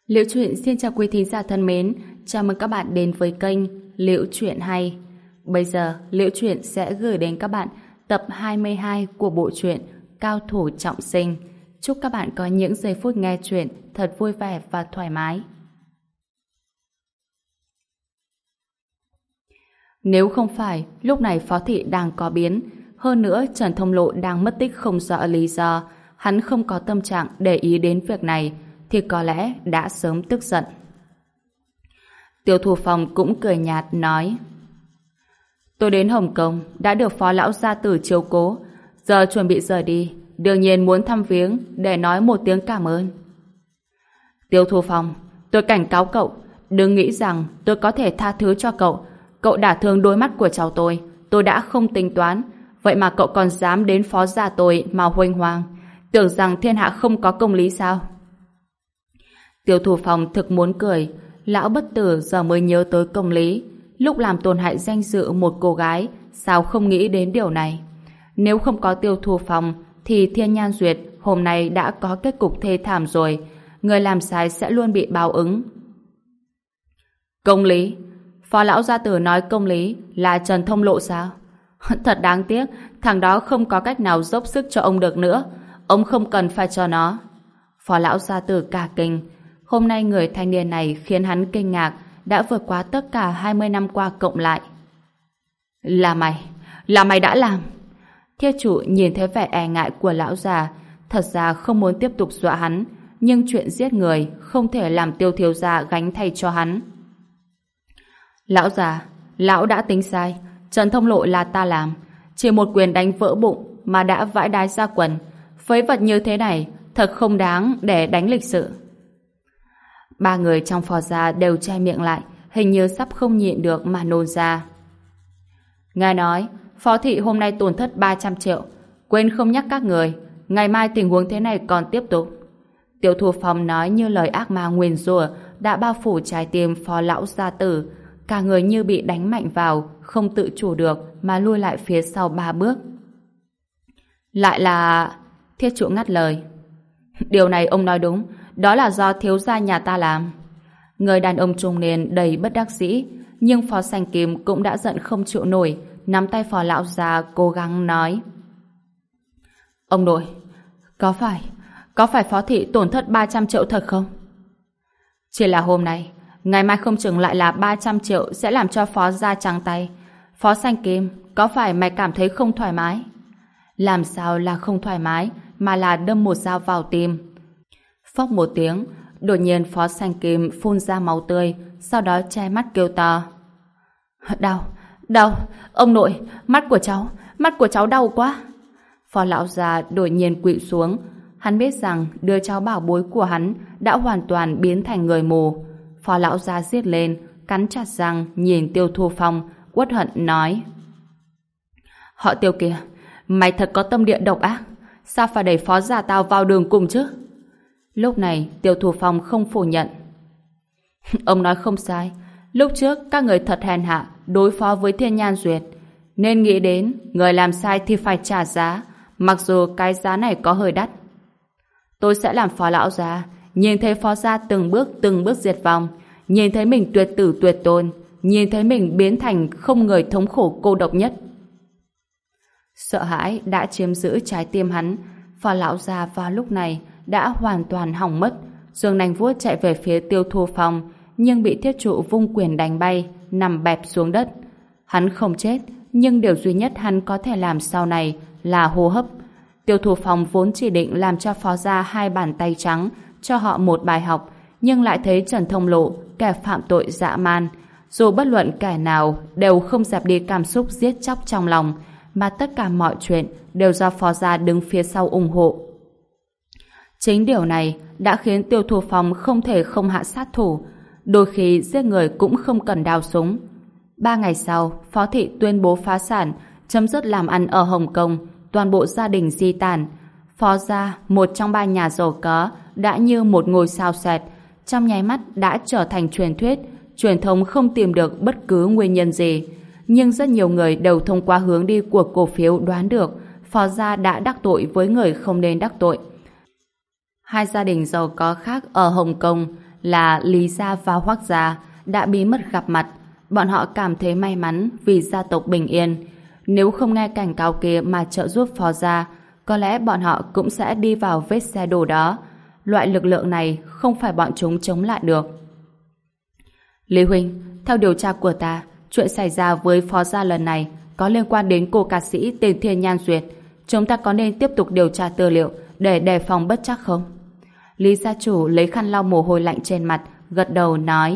Liễu Chuyện xin chào quý thính giả thân mến, chào mừng các bạn đến với kênh Liễu Chuyện Hay. Bây giờ, Liễu Chuyện sẽ gửi đến các bạn tập 22 của bộ truyện Cao Thủ Trọng Sinh. Chúc các bạn có những giây phút nghe chuyện thật vui vẻ và thoải mái. Nếu không phải lúc này Phó Thị đang có biến, hơn nữa Trần Thông Lộ đang mất tích không rõ lý do, hắn không có tâm trạng để ý đến việc này, thì có lẽ đã sớm tức giận. Tiêu Thu Phong cũng cười nhạt nói: tôi đến Hồng Kông đã được Phó Lão Gia Tử chiếu cố, giờ chuẩn bị rời đi, đương nhiên muốn thăm viếng để nói một tiếng cảm ơn. Tiêu Thu Phong, tôi cảnh cáo cậu, đừng nghĩ rằng tôi có thể tha thứ cho cậu. Cậu đả thương đôi mắt của cháu tôi đã không tính toán, vậy mà cậu còn dám đến Phó gia tôi mà huênh hoang, tưởng rằng thiên hạ không có công lý sao? Tiêu Thủ Phong thực muốn cười, lão bất tử giờ mới nhớ tới công lý, lúc làm tổn hại danh dự một cô gái, sao không nghĩ đến điều này? Nếu không có Tiêu Thủ Phong, thì Thiên Nhan Duyệt hôm nay đã có kết cục thê thảm rồi, người làm sai sẽ luôn bị báo ứng. Công lý? Phó Lão Gia Tử nói công lý là Trần Thông Lộ sao? Thật đáng tiếc, thằng đó không có cách nào dốc sức cho ông được nữa, ông không cần phải cho nó. Phó Lão Gia Tử cả kinh. Hôm nay người thanh niên này khiến hắn kinh ngạc, đã vượt qua tất cả 20 năm qua cộng lại. Là mày đã làm. Thiết chủ nhìn thấy vẻ e ngại của lão già, thật ra không muốn tiếp tục dọa hắn, nhưng chuyện giết người không thể làm Tiêu thiếu gia gánh thay cho hắn. Lão già, lão đã tính sai, Trần Thông Lộ là ta làm, chỉ một quyền đánh vỡ bụng mà đã vãi đái ra quần, phế vật như thế này thật không đáng để đánh lịch sự. Ba người trong Phò gia đều che miệng lại, hình như sắp không nhịn được mà nôn ra. Ngài nói, Phó Thị hôm nay tổn thất 300 triệu, quên không nhắc các người, ngày mai tình huống thế này còn tiếp tục. Tiêu Thu Phong nói như lời ác ma nguyền rủa đã bao phủ trái tim Phó Lão Gia Tử, cả người như bị đánh mạnh vào, không tự chủ được mà lui lại phía sau 3 bước. Lại là... Thiết trụ ngắt lời. Điều này ông nói đúng, đó là do thiếu gia nhà ta làm. Người đàn ông trung niên đầy bất đắc dĩ, nhưng Phó Sanh Kim cũng đã giận không chịu nổi, nắm tay Phó Lão Gia cố gắng nói: ông nội, có phải Phó Thị tổn thất 300 triệu thật không? Chỉ là hôm nay, ngày mai không chừng lại là 300 triệu sẽ làm cho Phó gia trắng tay. Phó Sanh Kim, có phải mày cảm thấy không thoải mái? Làm sao là không thoải mái, mà là đâm một dao vào tim. Phốc một tiếng, đột nhiên Phó Sanh Kim phun ra máu tươi, sau đó che mắt kêu to: đau, ông nội, mắt của cháu đau quá. Phó Lão Gia đột nhiên quỵ xuống, hắn biết rằng đứa cháu bảo bối của hắn đã hoàn toàn biến thành người mù. Phó Lão Gia giết lên, cắn chặt răng nhìn Tiêu Thu Phong, uất hận nói: họ Tiêu kìa, mày thật có tâm địa độc ác, sao phải đẩy Phó gia tao vào đường cùng chứ? Lúc này Tiêu Thu Phong không phủ nhận. Ông nói không sai, lúc trước các người thật hèn hạ đối phó với Thiên Nhan Duyệt, nên nghĩ đến người làm sai thì phải trả giá, mặc dù cái giá này có hơi đắt. Tôi sẽ làm Phó Lão Gia, nhìn thấy Phó gia từng bước diệt vong, nhìn thấy mình tuyệt tử tuyệt tôn, nhìn thấy mình biến thành không người thống khổ cô độc nhất. Sợ hãi đã chiếm giữ trái tim hắn. Phó Lão Gia vào lúc này đã hoàn toàn hỏng mất, giương nanh vuốt chạy về phía Tiêu Thu Phong, nhưng bị thiết trụ vung quyền đánh bay, nằm bẹp xuống đất. Hắn không chết, nhưng điều duy nhất hắn có thể làm sau này là hô hấp. Tiêu Thu Phong vốn chỉ định làm cho Phó gia 2 bàn tay trắng, cho họ một bài học, nhưng lại thấy Trần Thông Lộ, kẻ phạm tội dã man, dù bất luận kẻ nào đều không dẹp đi cảm xúc giết chóc trong lòng, mà tất cả mọi chuyện đều do Phó gia đứng phía sau ủng hộ. Chính điều này đã khiến Tiêu Thu Phong không thể không hạ sát thủ, đôi khi giết người cũng không cần đao súng. 3 ngày sau, Phó Thị tuyên bố phá sản, chấm dứt làm ăn ở Hồng Kông, toàn bộ gia đình di tản. Phó gia, một trong 3 nhà giàu có, đã như một ngôi sao sệt, trong nháy mắt đã trở thành truyền thuyết, truyền thông không tìm được bất cứ nguyên nhân gì. Nhưng rất nhiều người đều thông qua hướng đi của cổ phiếu đoán được Phó gia đã đắc tội với người không nên đắc tội. 2 gia đình giàu có khác ở Hồng Kông là Lý gia và Hoắc gia đã bí mật gặp mặt. Bọn họ cảm thấy may mắn vì gia tộc bình yên. Nếu không nghe cảnh cáo kia mà trợ giúp Phó gia, có lẽ bọn họ cũng sẽ đi vào vết xe đổ đó. Loại lực lượng này không phải bọn chúng chống lại được. Lý huynh, theo điều tra của ta, chuyện xảy ra với Phó gia lần này có liên quan đến cô ca sĩ tên Thiên Nhan Duyệt. Chúng ta có nên tiếp tục điều tra tư liệu để đề phòng bất trắc không? Lý gia chủ lấy khăn lau mồ hôi lạnh trên mặt, gật đầu nói: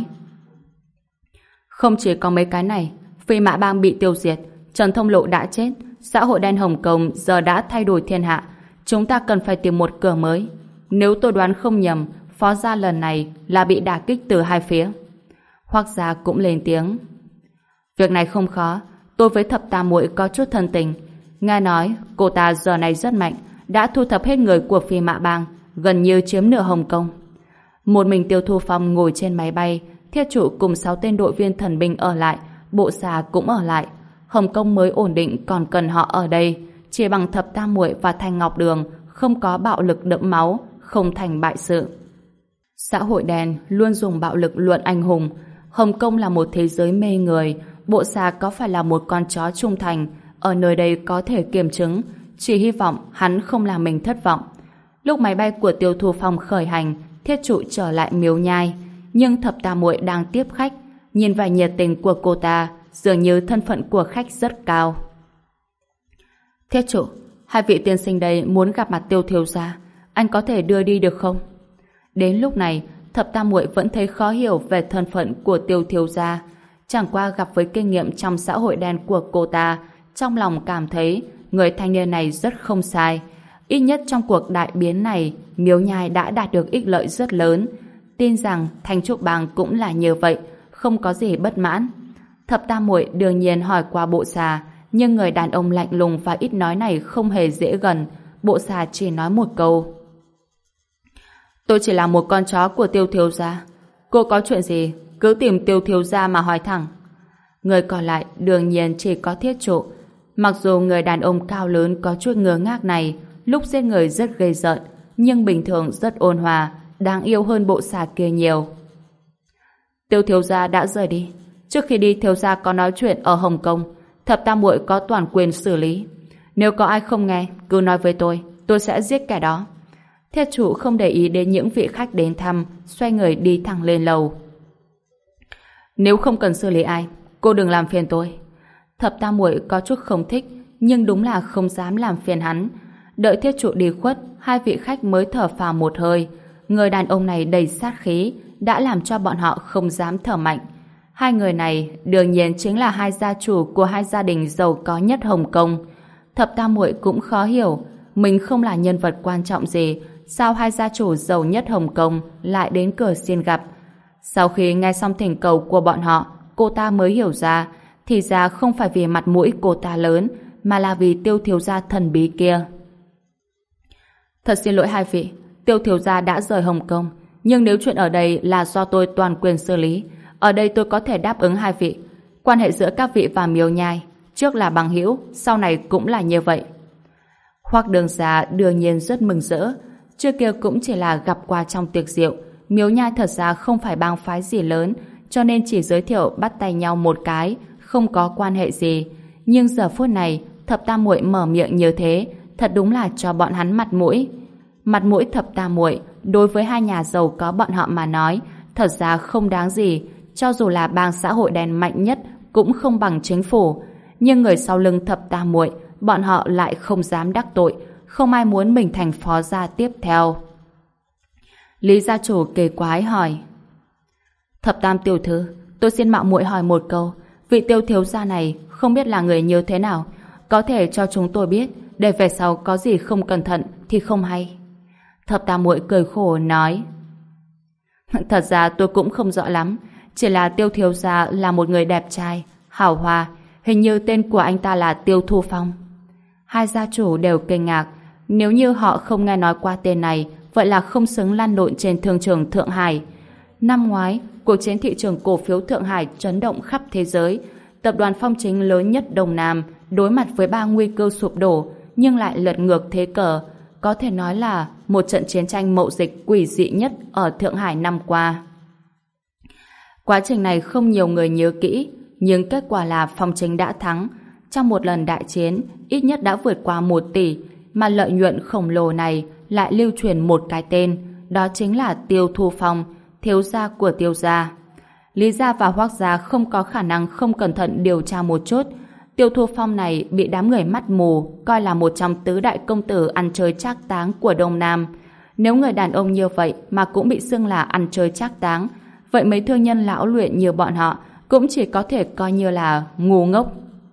Không chỉ có mấy cái này, Phi Mã Bang bị tiêu diệt, Trần Thông Lộ đã chết, xã hội đen Hồng Kông giờ đã thay đổi thiên hạ. Chúng ta cần phải tìm một cửa mới. Nếu tôi đoán không nhầm, Phó gia lần này là bị đả kích từ hai phía. Hoắc gia cũng lên tiếng: Việc này không khó, tôi với Thập Tam muội có chút thân tình. Nghe nói cô ta giờ này rất mạnh, đã thu thập hết người của Phi Mã Bang, gần như chiếm nửa Hồng Kông. Một mình Tiêu Thu Phong ngồi trên máy bay, Thiết Trụ cùng 6 tên đội viên thần binh ở lại, Bộ Xà cũng ở lại. Hồng Kông mới ổn định còn cần họ ở đây. Chỉ bằng Thập Tam muội và Thanh Ngọc Đường, không có bạo lực đẫm máu, không thành bại sự. Xã hội đen luôn dùng bạo lực luận anh hùng. Hồng Kông là một thế giới mê người. Bộ Xà có phải là một con chó trung thành, ở nơi đây có thể kiểm chứng. Chỉ hy vọng hắn không làm mình thất vọng. Lúc máy bay của Tiêu Thu Phong khởi hành, Thiết Trụ trở lại Miếu Nhai, nhưng Thập Tam muội đang tiếp khách. Nhìn vẻ nhiệt tình của cô ta, dường như thân phận của khách rất cao. Thiết Trụ, hai vị tiên sinh đây muốn gặp mặt Tiêu thiếu gia, anh có thể đưa đi được không? Đến lúc này, Thập Tam muội vẫn thấy khó hiểu về thân phận của Tiêu thiếu gia. Chẳng qua gặp với kinh nghiệm trong xã hội đen của cô ta, trong lòng cảm thấy người thanh niên này rất không sai. Ít nhất trong cuộc đại biến này, Miếu Nhai đã đạt được ích lợi rất lớn. Tin rằng Thanh Trúc Bang cũng là như vậy, không có gì bất mãn. Thập Tam muội đương nhiên hỏi qua Bộ Xà, nhưng người đàn ông lạnh lùng và ít nói này không hề dễ gần. Bộ Xà chỉ nói một câu: Tôi chỉ là một con chó của Tiêu thiếu gia. Cô có chuyện gì cứ tìm Tiêu thiếu gia mà hỏi thẳng. Người còn lại đương nhiên chỉ có Thiết Trụ. Mặc dù người đàn ông cao lớn có chút ngơ ngác này lúc giết người rất ghê rợn, nhưng bình thường rất ôn hòa, đáng yêu hơn Bộ Xà kia nhiều. Tiêu thiếu gia đã rời đi. Trước khi đi, thiếu gia có nói chuyện ở Hồng Kông. Thập Tam muội có toàn quyền xử lý. Nếu có ai không nghe, cứ nói với tôi sẽ giết kẻ đó. Thiết Trụ không để ý đến những vị khách đến thăm, xoay người đi thẳng lên lầu. Nếu không cần xử lý ai, cô đừng làm phiền tôi. Thập Tam muội có chút không thích, nhưng đúng là không dám làm phiền hắn. Đợi Thiết Trụ đi khuất, hai vị khách mới thở phào một hơi. Người đàn ông này đầy sát khí, đã làm cho bọn họ không dám thở mạnh. Hai người này đương nhiên chính là hai gia chủ của hai gia đình giàu có nhất Hồng Kông. Thập Tam muội cũng khó hiểu, mình không là nhân vật quan trọng gì, sao hai gia chủ giàu nhất Hồng Kông lại đến cửa xin gặp. Sau khi nghe xong thỉnh cầu của bọn họ, cô ta mới hiểu ra, thì ra không phải vì mặt mũi cô ta lớn, mà là vì Tiêu thiếu gia thần bí kia. Thật xin lỗi hai vị, Tiêu thiếu gia đã rời Hồng Kông, nhưng nếu chuyện ở đây là do tôi toàn quyền xử lý, ở đây tôi có thể đáp ứng hai vị. Quan hệ giữa các vị và Miếu Nhai, trước là bằng hữu, sau này cũng là như vậy. Hoắc Đường gia đương nhiên rất mừng rỡ. Trước kia cũng chỉ là gặp qua trong tiệc rượu. Miếu Nhai thật ra không phải bang phái gì lớn, cho nên chỉ giới thiệu bắt tay nhau một cái, không có quan hệ gì. Nhưng giờ phút này, Thập Tam muội mở miệng như thế, thật đúng là cho bọn hắn mặt mũi. Mặt mũi Thập Tam muội đối với hai nhà giàu có bọn họ mà nói, thật ra không đáng gì. Cho dù là bang xã hội đen mạnh nhất cũng không bằng chính phủ. Nhưng người sau lưng Thập Tam muội, bọn họ lại không dám đắc tội, không ai muốn mình thành phó gia tiếp theo. Lý gia chủ kỳ quái hỏi: Thập Tam tiểu thư, tôi xin mạo muội hỏi một câu, vị Tiêu thiếu gia này không biết là người như thế nào, có thể cho chúng tôi biết, để về sau có gì không cẩn thận thì không hay. Thập Tam muội cười khổ nói: Thật ra tôi cũng không rõ lắm, chỉ là Tiêu thiếu gia là một người đẹp trai, hào hoa, hình như tên của anh ta là Tiêu Thu Phong. Hai gia chủ đều kinh ngạc, nếu như họ không nghe nói qua tên này, vậy là không xứng lăn lộn trên thương trường Thượng Hải. Năm ngoái, cuộc chiến thị trường cổ phiếu Thượng Hải chấn động khắp thế giới. Tập đoàn Phong Chính lớn nhất Đông Nam đối mặt với 3 nguy cơ sụp đổ, nhưng lại lật ngược thế cờ. Có thể nói là một trận chiến tranh mậu dịch quỷ dị nhất ở Thượng Hải năm qua. Quá trình này không nhiều người nhớ kỹ, nhưng kết quả là Phong Chính đã thắng. Trong một lần đại chiến, ít nhất đã vượt qua 1 tỷ, mà lợi nhuận khổng lồ này lại lưu truyền một cái tên, đó chính là Tiêu Thu Phong, thiếu gia của Tiêu gia. Lý gia và Hoắc gia không có khả năng không cẩn thận điều tra một chút. Tiêu Thu Phong này bị đám người mắt mù coi là một trong tứ đại công tử ăn chơi trác táng của Đông Nam. Nếu người đàn ông như vậy mà cũng bị xưng là ăn chơi trác táng, vậy mấy thương nhân lão luyện như bọn họ cũng chỉ có thể coi như là ngu ngốc.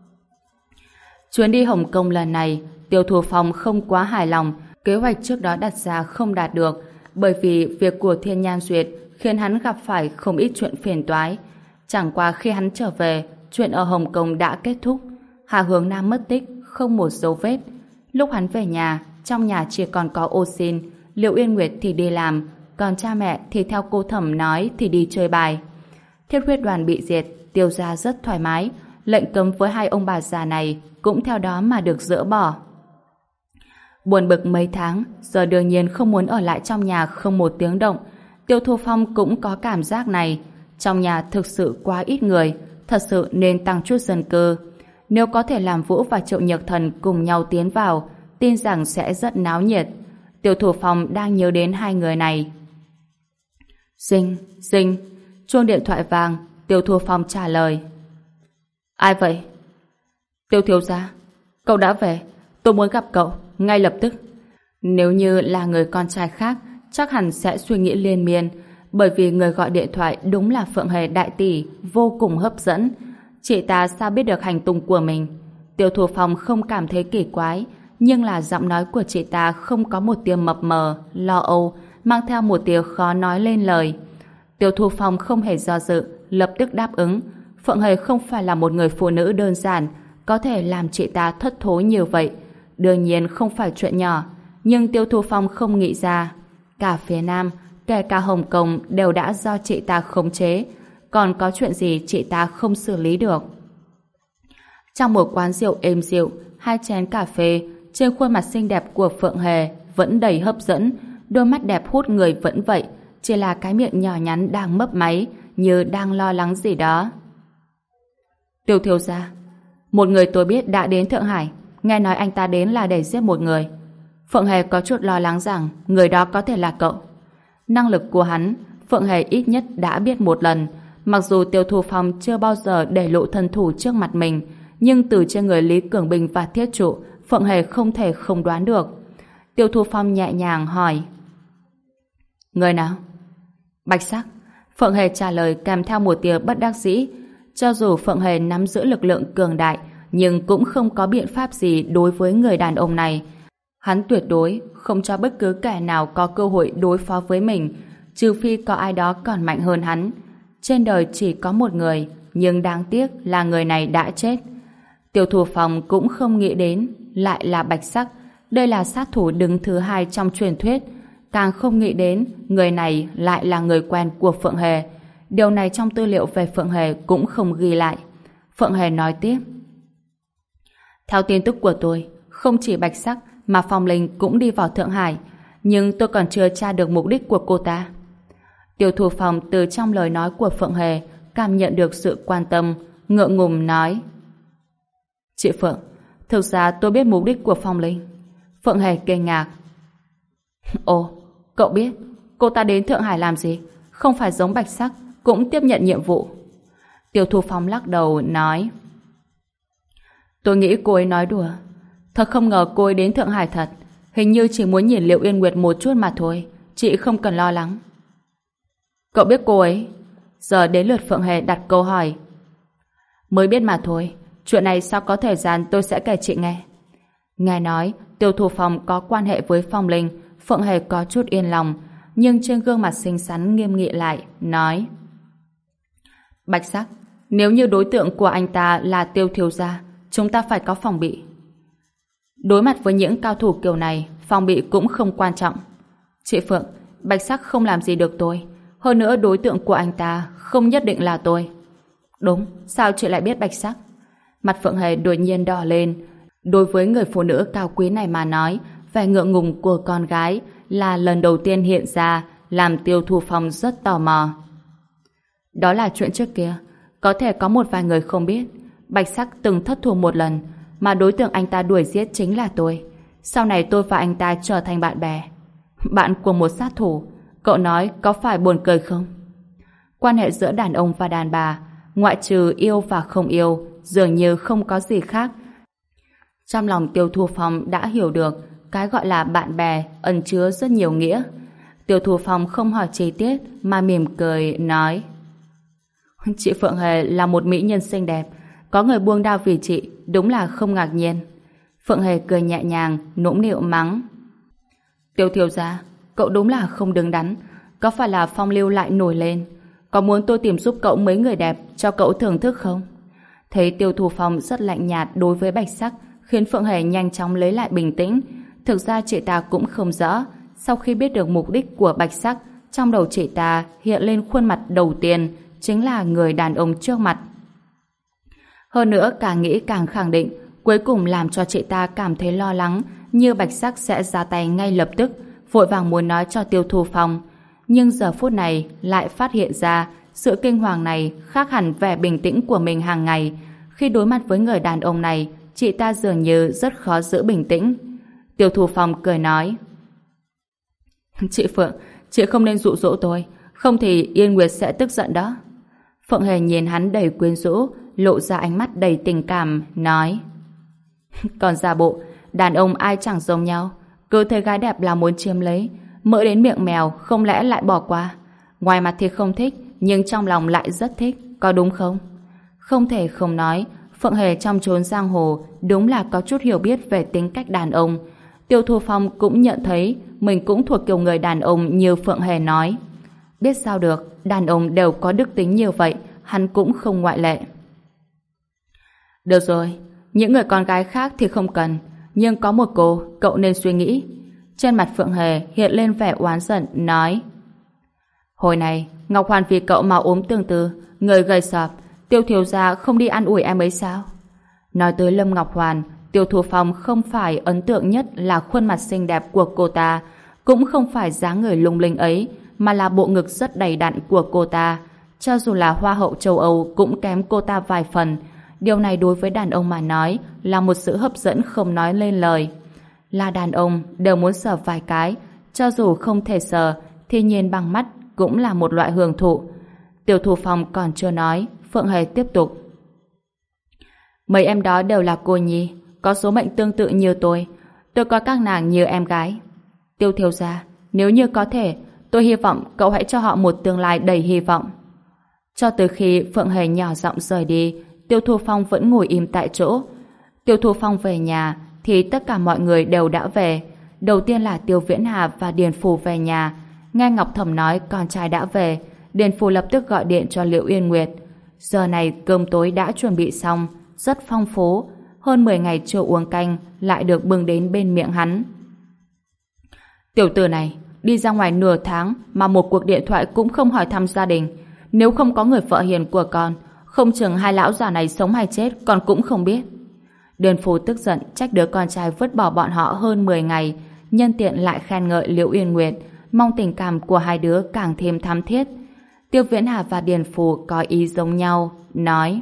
Chuyến đi Hồng Kông lần này, Tiêu Thu Phong không quá hài lòng, kế hoạch trước đó đặt ra không đạt được, bởi vì việc của Thiên Nhan Duyệt khiến hắn gặp phải không ít chuyện phiền toái. Chẳng qua khi hắn trở về, chuyện ở Hồng Kông đã kết thúc. Hà Hướng Nam mất tích, không một dấu vết. Lúc hắn về nhà, trong nhà chỉ còn có Ô Xin, Liệu Yên Nguyệt thì đi làm, còn cha mẹ thì theo cô Thẩm nói thì đi chơi bài. Thiết huyết đoàn bị diệt, Tiêu gia rất thoải mái, lệnh cấm với hai ông bà già này cũng theo đó mà được dỡ bỏ. Buồn bực mấy tháng, giờ đương nhiên không muốn ở lại trong nhà không một tiếng động. Tiêu Thu Phong cũng có cảm giác này. Trong nhà thực sự quá ít người, thật sự nên tăng chút dân cư. Nếu có thể làm Vũ và Triệu Nhược Thần cùng nhau tiến vào, tin rằng sẽ rất náo nhiệt. Tiêu Thu Phong đang nhớ đến hai người này. Dinh, dinh, chuông điện thoại vang, Tiêu Thu Phong trả lời. Ai vậy? Tiêu thiếu gia, cậu đã về, tôi muốn gặp cậu, ngay lập tức. Nếu như là người con trai khác, chắc hẳn sẽ suy nghĩ liên miên, bởi vì người gọi điện thoại đúng là Phượng Hề đại tỷ, vô cùng hấp dẫn. Chị ta sao biết được hành tung của mình? Tiêu Thu Phong không cảm thấy kỳ quái, nhưng là giọng nói của chị ta không có một tia mập mờ, lo âu, mang theo một tia khó nói lên lời. Tiêu Thu Phong không hề do dự, lập tức đáp ứng. Phượng Hề không phải là một người phụ nữ đơn giản, có thể làm chị ta thất thối như vậy. Đương nhiên không phải chuyện nhỏ, nhưng Tiêu Thu Phong không nghĩ ra. Cả phía Nam, kể cả Hồng Kông đều đã do chị ta khống chế, còn có chuyện gì chị ta không xử lý được. Trong một quán rượu êm dịu, 2 chén cà phê, trên khuôn mặt xinh đẹp của Phượng Hề vẫn đầy hấp dẫn, đôi mắt đẹp hút người vẫn vậy, chỉ là cái miệng nhỏ nhắn đang mấp máy, như đang lo lắng gì đó. Tiêu thiếu gia, một người tôi biết đã đến Thượng Hải, nghe nói anh ta đến là để giết một người. Phượng Hề có chút lo lắng rằng người đó có thể là cậu. Năng lực của hắn, Phượng Hề ít nhất đã biết một lần. Mặc dù Tiêu Thu Phong chưa bao giờ để lộ thân thủ trước mặt mình, nhưng từ trên người Lý Cường Bình và Thiết Trụ, Phượng Hề không thể không đoán được. Tiêu Thu Phong nhẹ nhàng hỏi. Người nào? Bạch Sắc. Phượng Hề trả lời kèm theo một tia bất đắc dĩ. Cho dù Phượng Hề nắm giữ lực lượng cường đại, nhưng cũng không có biện pháp gì đối với người đàn ông này. Hắn tuyệt đối không cho bất cứ kẻ nào có cơ hội đối phó với mình, trừ phi có ai đó còn mạnh hơn hắn. Trên đời chỉ có một người, nhưng đáng tiếc là người này đã chết. Tiêu Thu Phong cũng không nghĩ đến lại là Bạch Sắc. Đây là sát thủ đứng thứ 2 trong truyền thuyết. Càng không nghĩ đến người này lại là người quen của Phượng Hề. Điều này trong tư liệu về Phượng Hề cũng không ghi lại. Phượng Hề nói tiếp. Theo tin tức của tôi, không chỉ Bạch Sắc mà Phong Linh cũng đi vào Thượng Hải, nhưng tôi còn chưa tra được mục đích của cô ta. Tiêu Thu Phong từ trong lời nói của Phượng Hề cảm nhận được sự quan tâm, ngượng ngùng nói. Chị Phượng, thực ra tôi biết mục đích của Phong Linh. Phượng Hề kinh ngạc. Ồ, cậu biết cô ta đến Thượng Hải làm gì? Không phải giống Bạch Sắc cũng tiếp nhận nhiệm vụ? Tiêu Thu Phong lắc đầu nói. Tôi nghĩ cô ấy nói đùa. Thật không ngờ cô ấy đến Thượng Hải thật. Hình như chỉ muốn nhìn Liệu Yên Nguyệt một chút mà thôi. Chị không cần lo lắng. Cậu biết cô ấy? Giờ đến lượt Phượng Hề đặt câu hỏi. Mới biết mà thôi. Chuyện này sau có thời gian tôi sẽ kể chị nghe. Nghe nói Tiêu Thu Phong có quan hệ với Phong Linh, Phượng Hề có chút yên lòng, nhưng trên gương mặt xinh xắn nghiêm nghị lại, nói. Bạch Sắc, nếu như đối tượng của anh ta là Tiêu thiếu gia, chúng ta phải có phòng bị. Đối mặt với những cao thủ kiểu này, phòng bị cũng không quan trọng. Chị Phượng, Bạch Sắc không làm gì được tôi. Hơn nữa đối tượng của anh ta không nhất định là tôi. Đúng, sao chị lại biết Bạch Sắc? Mặt Phượng Hề đột nhiên đỏ lên. Đối với người phụ nữ cao quý này mà nói, vẻ ngượng ngùng của con gái là lần đầu tiên hiện ra, làm Tiêu Thu Phong rất tò mò. Đó là chuyện trước kia. Có thể có một vài người không biết. Bạch Sắc từng thất thủ một lần, mà đối tượng anh ta đuổi giết chính là tôi. Sau này tôi và anh ta trở thành bạn bè. Bạn của một sát thủ. Cậu nói có phải buồn cười không? Quan hệ giữa đàn ông và đàn bà, ngoại trừ yêu và không yêu, dường như không có gì khác. Trong lòng Tiêu Thu Phong đã hiểu được cái gọi là bạn bè ẩn chứa rất nhiều nghĩa. Tiêu Thu Phong không hỏi chi tiết mà mỉm cười nói: Chị Phượng Hề là một mỹ nhân xinh đẹp, có người buông đao vì chị đúng là không ngạc nhiên. Phượng Hề cười nhẹ nhàng, nũng nịu mắng: Tiêu thiếu gia, cậu đúng là không đứng đắn. Có phải là phong lưu lại nổi lên? Có muốn tôi tìm giúp cậu mấy người đẹp cho cậu thưởng thức không? Thấy Tiêu Thu Phong rất lạnh nhạt đối với Bạch Sắc, khiến Phượng Hề nhanh chóng lấy lại bình tĩnh. Thực ra chị ta cũng không rõ. Sau khi biết được mục đích của Bạch Sắc, trong đầu chị ta hiện lên khuôn mặt đầu tiên chính là người đàn ông trước mặt. Hơn nữa càng nghĩ càng khẳng định, cuối cùng làm cho chị ta cảm thấy lo lắng, như Bạch Sắc sẽ ra tay ngay lập tức, vội vàng muốn nói cho Tiêu Thu Phong. Nhưng giờ phút này lại phát hiện ra sự kinh hoàng này khác hẳn vẻ bình tĩnh của mình hàng ngày. Khi đối mặt với người đàn ông này, chị ta dường như rất khó giữ bình tĩnh. Tiêu Thu Phong cười nói: Chị Phượng, chị không nên dụ dỗ tôi, không thì Yên Nguyệt sẽ tức giận đó. Phượng Hề nhìn hắn đầy quyến rũ, lộ ra ánh mắt đầy tình cảm, nói: Còn giả bộ, đàn ông ai chẳng giống nhau, cứ thấy gái đẹp là muốn chiếm lấy, mỡ đến miệng mèo không lẽ lại bỏ qua. Ngoài mặt thì không thích, nhưng trong lòng lại rất thích, có đúng không? Không thể không nói, Phượng Hề trong chốn giang hồ đúng là có chút hiểu biết về tính cách đàn ông. Tiêu Thu Phong cũng nhận thấy mình cũng thuộc kiểu người đàn ông như Phượng Hề nói. Biết sao được, đàn ông đều có đức tính như vậy, hắn cũng không ngoại lệ. Được rồi, những người con gái khác thì không cần, nhưng có một cô, cậu nên suy nghĩ. Trên mặt Phượng Hề hiện lên vẻ oán giận, nói: Hồi này, Ngọc Hoàn vì cậu mà ốm tương tư, người gầy sọp, Tiêu thiếu gia không đi ăn ủi em ấy sao? Nói tới Lâm Ngọc Hoàn, Tiêu Thu Phong không phải ấn tượng nhất là khuôn mặt xinh đẹp của cô ta, cũng không phải dáng người lung linh ấy, mà là bộ ngực rất đầy đặn của cô ta. Cho dù là hoa hậu châu Âu cũng kém cô ta vài phần. Điều này đối với đàn ông mà nói là một sự hấp dẫn không nói lên lời. Là đàn ông đều muốn sờ vài cái, cho dù không thể sờ thì nhìn bằng mắt cũng là một loại hưởng thụ. Tiêu Thu Phong còn chưa nói, Phượng Hề tiếp tục: Mấy em đó đều là cô nhi, có số mệnh tương tự như tôi coi các nàng như em gái. Tiêu thiếu gia, nếu như có thể, tôi hy vọng cậu hãy cho họ một tương lai đầy hy vọng. Cho tới khi Phượng Hề nhỏ giọng rời đi, Tiêu Thu Phong vẫn ngồi im tại chỗ. Tiêu Thu Phong về nhà thì tất cả mọi người đều đã về. Đầu tiên là Tiêu Viễn Hà và Điền Phù về nhà. Nghe Ngọc Thẩm nói con trai đã về, Điền Phù lập tức gọi điện cho Liễu Yên Nguyệt. Giờ này cơm tối đã chuẩn bị xong, rất phong phú. Hơn 10 ngày chưa uống canh lại được bưng đến bên miệng hắn. Tiểu tử này đi ra ngoài nửa tháng mà một cuộc điện thoại cũng không hỏi thăm gia đình. Nếu không có người vợ hiền của con, không chừng hai lão già này sống hay chết con cũng không biết. Điền Phù tức giận trách đứa con trai vứt bỏ bọn họ hơn 10 ngày, nhân tiện lại khen ngợi Liễu Yên Nguyệt, mong tình cảm của hai đứa càng thêm thắm thiết. Tiêu Viễn Hà và Điền Phù có ý giống nhau, nói: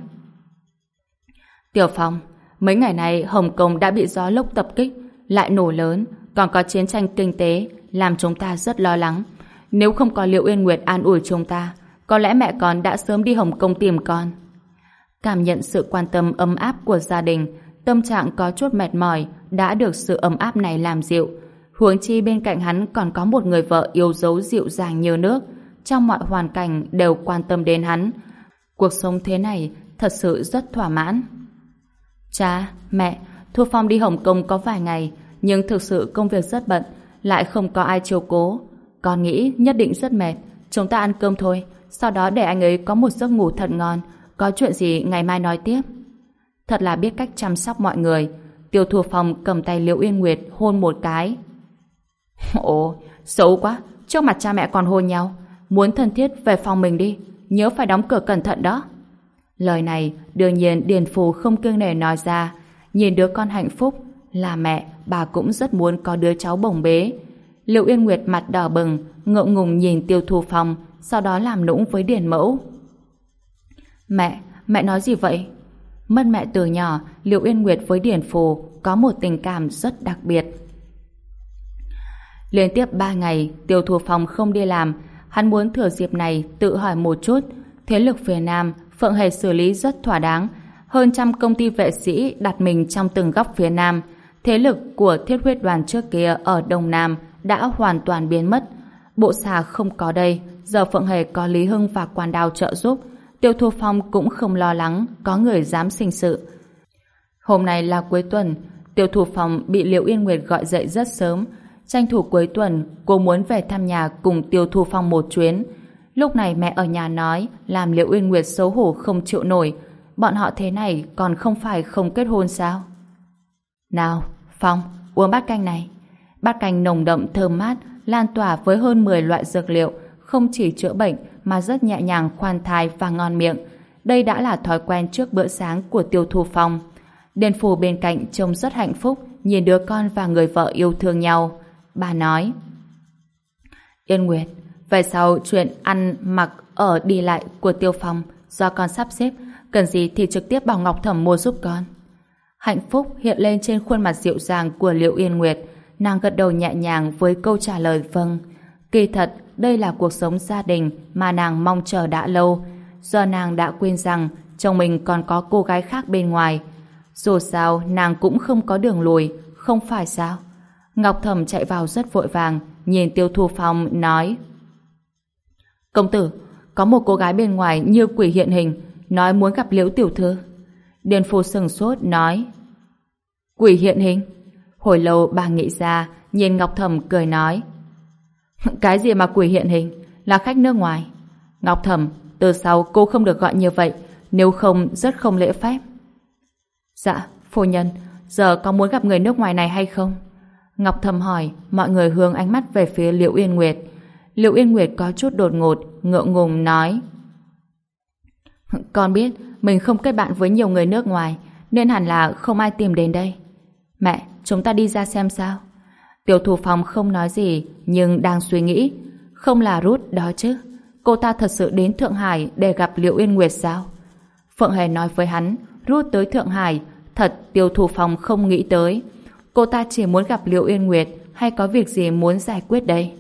Tiểu Phong, mấy ngày này Hồng Kông đã bị gió lốc tập kích, lại nổ lớn, còn có chiến tranh kinh tế, làm chúng ta rất lo lắng. Nếu không có Liễu Yên Nguyệt an ủi chúng ta, có lẽ mẹ con đã sớm đi Hồng Kông tìm con. Cảm nhận sự quan tâm ấm áp của gia đình, tâm trạng có chút mệt mỏi đã được sự ấm áp này làm dịu. Huống chi bên cạnh hắn còn có một người vợ yêu dấu dịu dàng như nước, trong mọi hoàn cảnh đều quan tâm đến hắn. Cuộc sống thế này thật sự rất thỏa mãn. Cha, mẹ, Thu Phong đi Hồng Kông có vài ngày, nhưng thực sự công việc rất bận, lại không có ai chiếu cố. Con nghĩ nhất định rất mệt, chúng ta ăn cơm thôi, sau đó để anh ấy có một giấc ngủ thật ngon, có chuyện gì ngày mai nói tiếp. Thật là biết cách chăm sóc mọi người. Tiêu Thu Phong cầm tay Liễu Yên Nguyệt hôn một cái. Ồ, xấu quá, trước mặt cha mẹ còn hôn nhau. Muốn thân thiết về phòng mình đi, nhớ phải đóng cửa cẩn thận đó. Lời này đương nhiên Điền Phù không kiêng nể nói ra. Nhìn đứa con hạnh phúc, là mẹ, bà cũng rất muốn có đứa cháu bồng bế. Liễu Yên Nguyệt mặt đỏ bừng, ngượng ngùng nhìn Tiêu Thu Phong, sau đó làm nũng với Điền Mẫu. Mẹ nói gì vậy? Mất mẹ từ nhỏ, Liệu Uyên Nguyệt với Điền Phù có một tình cảm rất đặc biệt. Liên tiếp 3 ngày, Tiêu Thu Phong không đi làm, hắn muốn thừa dịp này tự hỏi một chút. Thế lực phía Nam, Phượng Hề xử lý rất thỏa đáng. Hơn trăm công ty vệ sĩ đặt mình trong từng góc phía Nam. Thế lực của Thiết Huyết Đoàn trước kia ở Đông Nam đã hoàn toàn biến mất. Bộ xà không có đây, giờ Phượng Hề có Lý Hưng và Quan Đao trợ giúp. Tiêu Thu Phong cũng không lo lắng có người dám sinh sự. Hôm nay là cuối tuần, Tiêu Thu Phong bị Liệu Yên Nguyệt gọi dậy rất sớm. Tranh thủ cuối tuần, cô muốn về thăm nhà cùng Tiêu Thu Phong một chuyến. Lúc này mẹ ở nhà nói làm Liệu Yên Nguyệt xấu hổ không chịu nổi. Bọn họ thế này còn không phải không kết hôn sao? Nào, Phong, uống bát canh này. Bát canh nồng đậm thơm mát, lan tỏa với hơn 10 loại dược liệu, không chỉ chữa bệnh mà rất nhẹ nhàng, khoan thai và ngon miệng. Đây đã là thói quen trước bữa sáng của Tiêu Thu Phong. Điền Phù bên cạnh trông rất hạnh phúc, nhìn đứa con và người vợ yêu thương nhau. Bà nói: Yên Nguyệt, về sau chuyện ăn, mặc, ở, đi lại của Tiêu Phong do con sắp xếp, cần gì thì trực tiếp bảo Ngọc Thẩm mua giúp con. Hạnh phúc hiện lên trên khuôn mặt dịu dàng của Liệu Yên Nguyệt. Nàng gật đầu nhẹ nhàng với câu trả lời vâng. Kỳ thật, đây là cuộc sống gia đình mà nàng mong chờ đã lâu. Giờ nàng đã quên rằng chồng mình còn có cô gái khác bên ngoài. Dù sao, nàng cũng không có đường lùi, không phải sao? Ngọc Thẩm chạy vào rất vội vàng, nhìn Tiêu Thu Phong nói: Công tử, có một cô gái bên ngoài như quỷ hiện hình, nói muốn gặp Liễu tiểu thư. Điền Phù sừng sốt nói: Quỷ hiện hình? Hồi lâu bà nghĩ ra, nhìn Ngọc Thẩm cười nói: Cái gì mà quỷ hiện hình? Là khách nước ngoài. Ngọc Thẩm, từ sau cô không được gọi như vậy, nếu không rất không lễ phép. Dạ, phu nhân, giờ có muốn gặp người nước ngoài này hay không? Ngọc Thẩm hỏi. Mọi người hướng ánh mắt về phía Liễu Yên Nguyệt. Liễu Yên Nguyệt có chút đột ngột, ngượng ngùng nói: Con biết mình không kết bạn với nhiều người nước ngoài, nên hẳn là không ai tìm đến đây. Mẹ, chúng ta đi ra xem sao? Tiêu Thu Phong không nói gì, nhưng đang suy nghĩ. Không là Ruth đó chứ? Cô ta thật sự đến Thượng Hải để gặp Liễu Yên Nguyệt sao? Phượng Hề nói với hắn, Ruth tới Thượng Hải, thật Tiêu Thu Phong không nghĩ tới. Cô ta chỉ muốn gặp Liễu Yên Nguyệt hay có việc gì muốn giải quyết đây?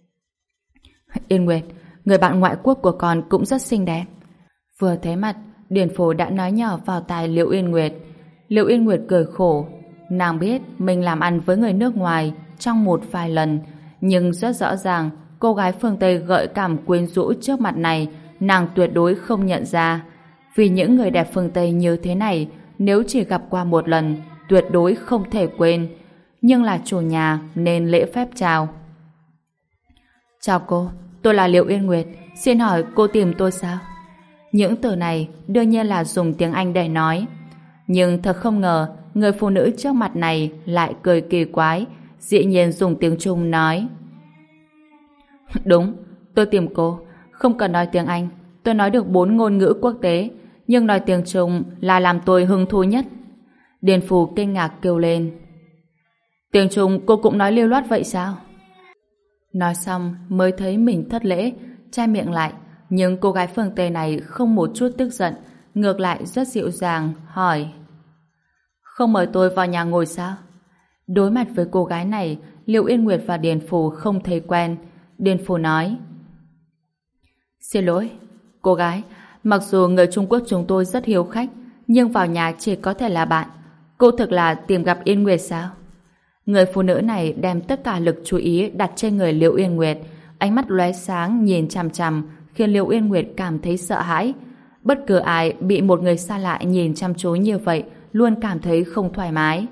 Yên Nguyệt, người bạn ngoại quốc của con cũng rất xinh đẹp. Vừa thấy mặt, Điền Phù đã nói nhỏ vào tai Liễu Yên Nguyệt. Liễu Yên Nguyệt cười khổ. Nàng biết mình làm ăn với người nước ngoài trong một vài lần, nhưng rất rõ ràng cô gái phương Tây gợi cảm quyến rũ trước mặt này nàng tuyệt đối không nhận ra. Vì những người đẹp phương Tây như thế này, nếu chỉ gặp qua một lần, tuyệt đối không thể quên. Nhưng là chủ nhà nên lễ phép chào. Chào cô, tôi là Liễu Yên Nguyệt, xin hỏi cô tìm tôi sao? Những từ này đương nhiên là dùng tiếng Anh để nói. Nhưng thật không ngờ người phụ nữ trước mặt này lại cười kỳ quái, dĩ nhiên dùng tiếng Trung nói: Đúng, tôi tìm cô, không cần nói tiếng Anh, tôi nói được 4 ngôn ngữ quốc tế, nhưng nói tiếng Trung là làm tôi hứng thú nhất. Điền Phù kinh ngạc kêu lên: Tiếng Trung cô cũng nói lưu loát vậy sao? Nói xong mới thấy mình thất lễ, che miệng lại, nhưng cô gái phương Tây này không một chút tức giận, ngược lại rất dịu dàng, hỏi: Không mời tôi vào nhà ngồi sao? Đối mặt với cô gái này, Liễu Yên Nguyệt và Điền Phù không thấy quen. Điền Phù nói: Xin lỗi, cô gái, mặc dù người Trung Quốc chúng tôi rất hiếu khách, nhưng vào nhà chỉ có thể là bạn. Cô thực là tìm gặp Yên Nguyệt sao? Người phụ nữ này đem tất cả lực chú ý đặt trên người Liễu Yên Nguyệt, ánh mắt lóe sáng nhìn chằm chằm, khiến Liễu Yên Nguyệt cảm thấy sợ hãi. Bất cứ ai bị một người xa lạ nhìn chăm chú như vậy luôn cảm thấy không thoải mái.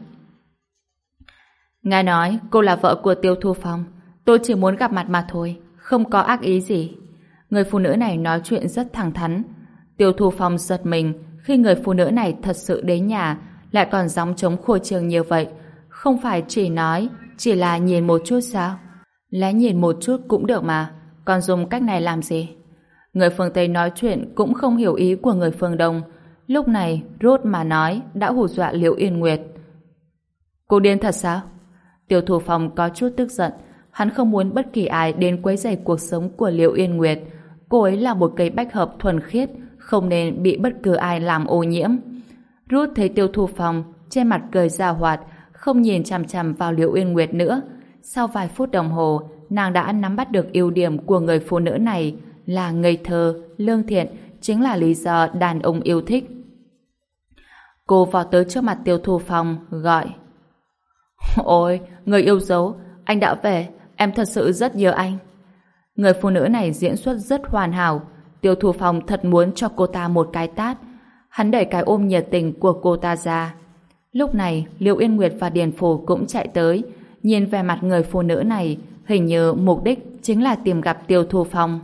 Ngài nói cô là vợ của Tiêu Thu Phong, tôi chỉ muốn gặp mặt mà thôi, không có ác ý gì. Người phụ nữ này nói chuyện rất thẳng thắn. Tiêu Thu Phong giật mình khi người phụ nữ này thật sự đến nhà, lại còn gióng trống khua trương như vậy. Không phải chỉ nói, chỉ là nhìn một chút sao? Lẽ nhìn một chút cũng được mà, còn dùng cách này làm gì? Người phương Tây nói chuyện cũng không hiểu ý của người phương Đông. Lúc này, Ruth mà nói đã hù dọa Liễu Yên Nguyệt. Cô điên thật sao? Tiêu Thu Phong có chút tức giận. Hắn không muốn bất kỳ ai đến quấy rầy cuộc sống của Liễu Yên Nguyệt. Cô ấy là một cây bách hợp thuần khiết, không nên bị bất cứ ai làm ô nhiễm. Ruth thấy Tiêu Thu Phong trên mặt cười giảo hoạt, không nhìn chằm chằm vào Liễu Uyên Nguyệt nữa. Sau vài phút đồng hồ, nàng đã nắm bắt được ưu điểm của người phụ nữ này là ngây thơ, lương thiện, chính là lý do đàn ông yêu thích. Cô vọt tới trước mặt Tiêu Thu Phong, gọi: Ôi, người yêu dấu, anh đã về, em thật sự rất nhớ anh. Người phụ nữ này diễn xuất rất hoàn hảo. Tiêu Thu Phong thật muốn cho cô ta một cái tát. Hắn đẩy cái ôm nhiệt tình của cô ta ra. Lúc này, Liễu Yên Nguyệt và Điền Phủ cũng chạy tới. Nhìn về mặt người phụ nữ này, hình như mục đích chính là tìm gặp Tiêu Thu Phong.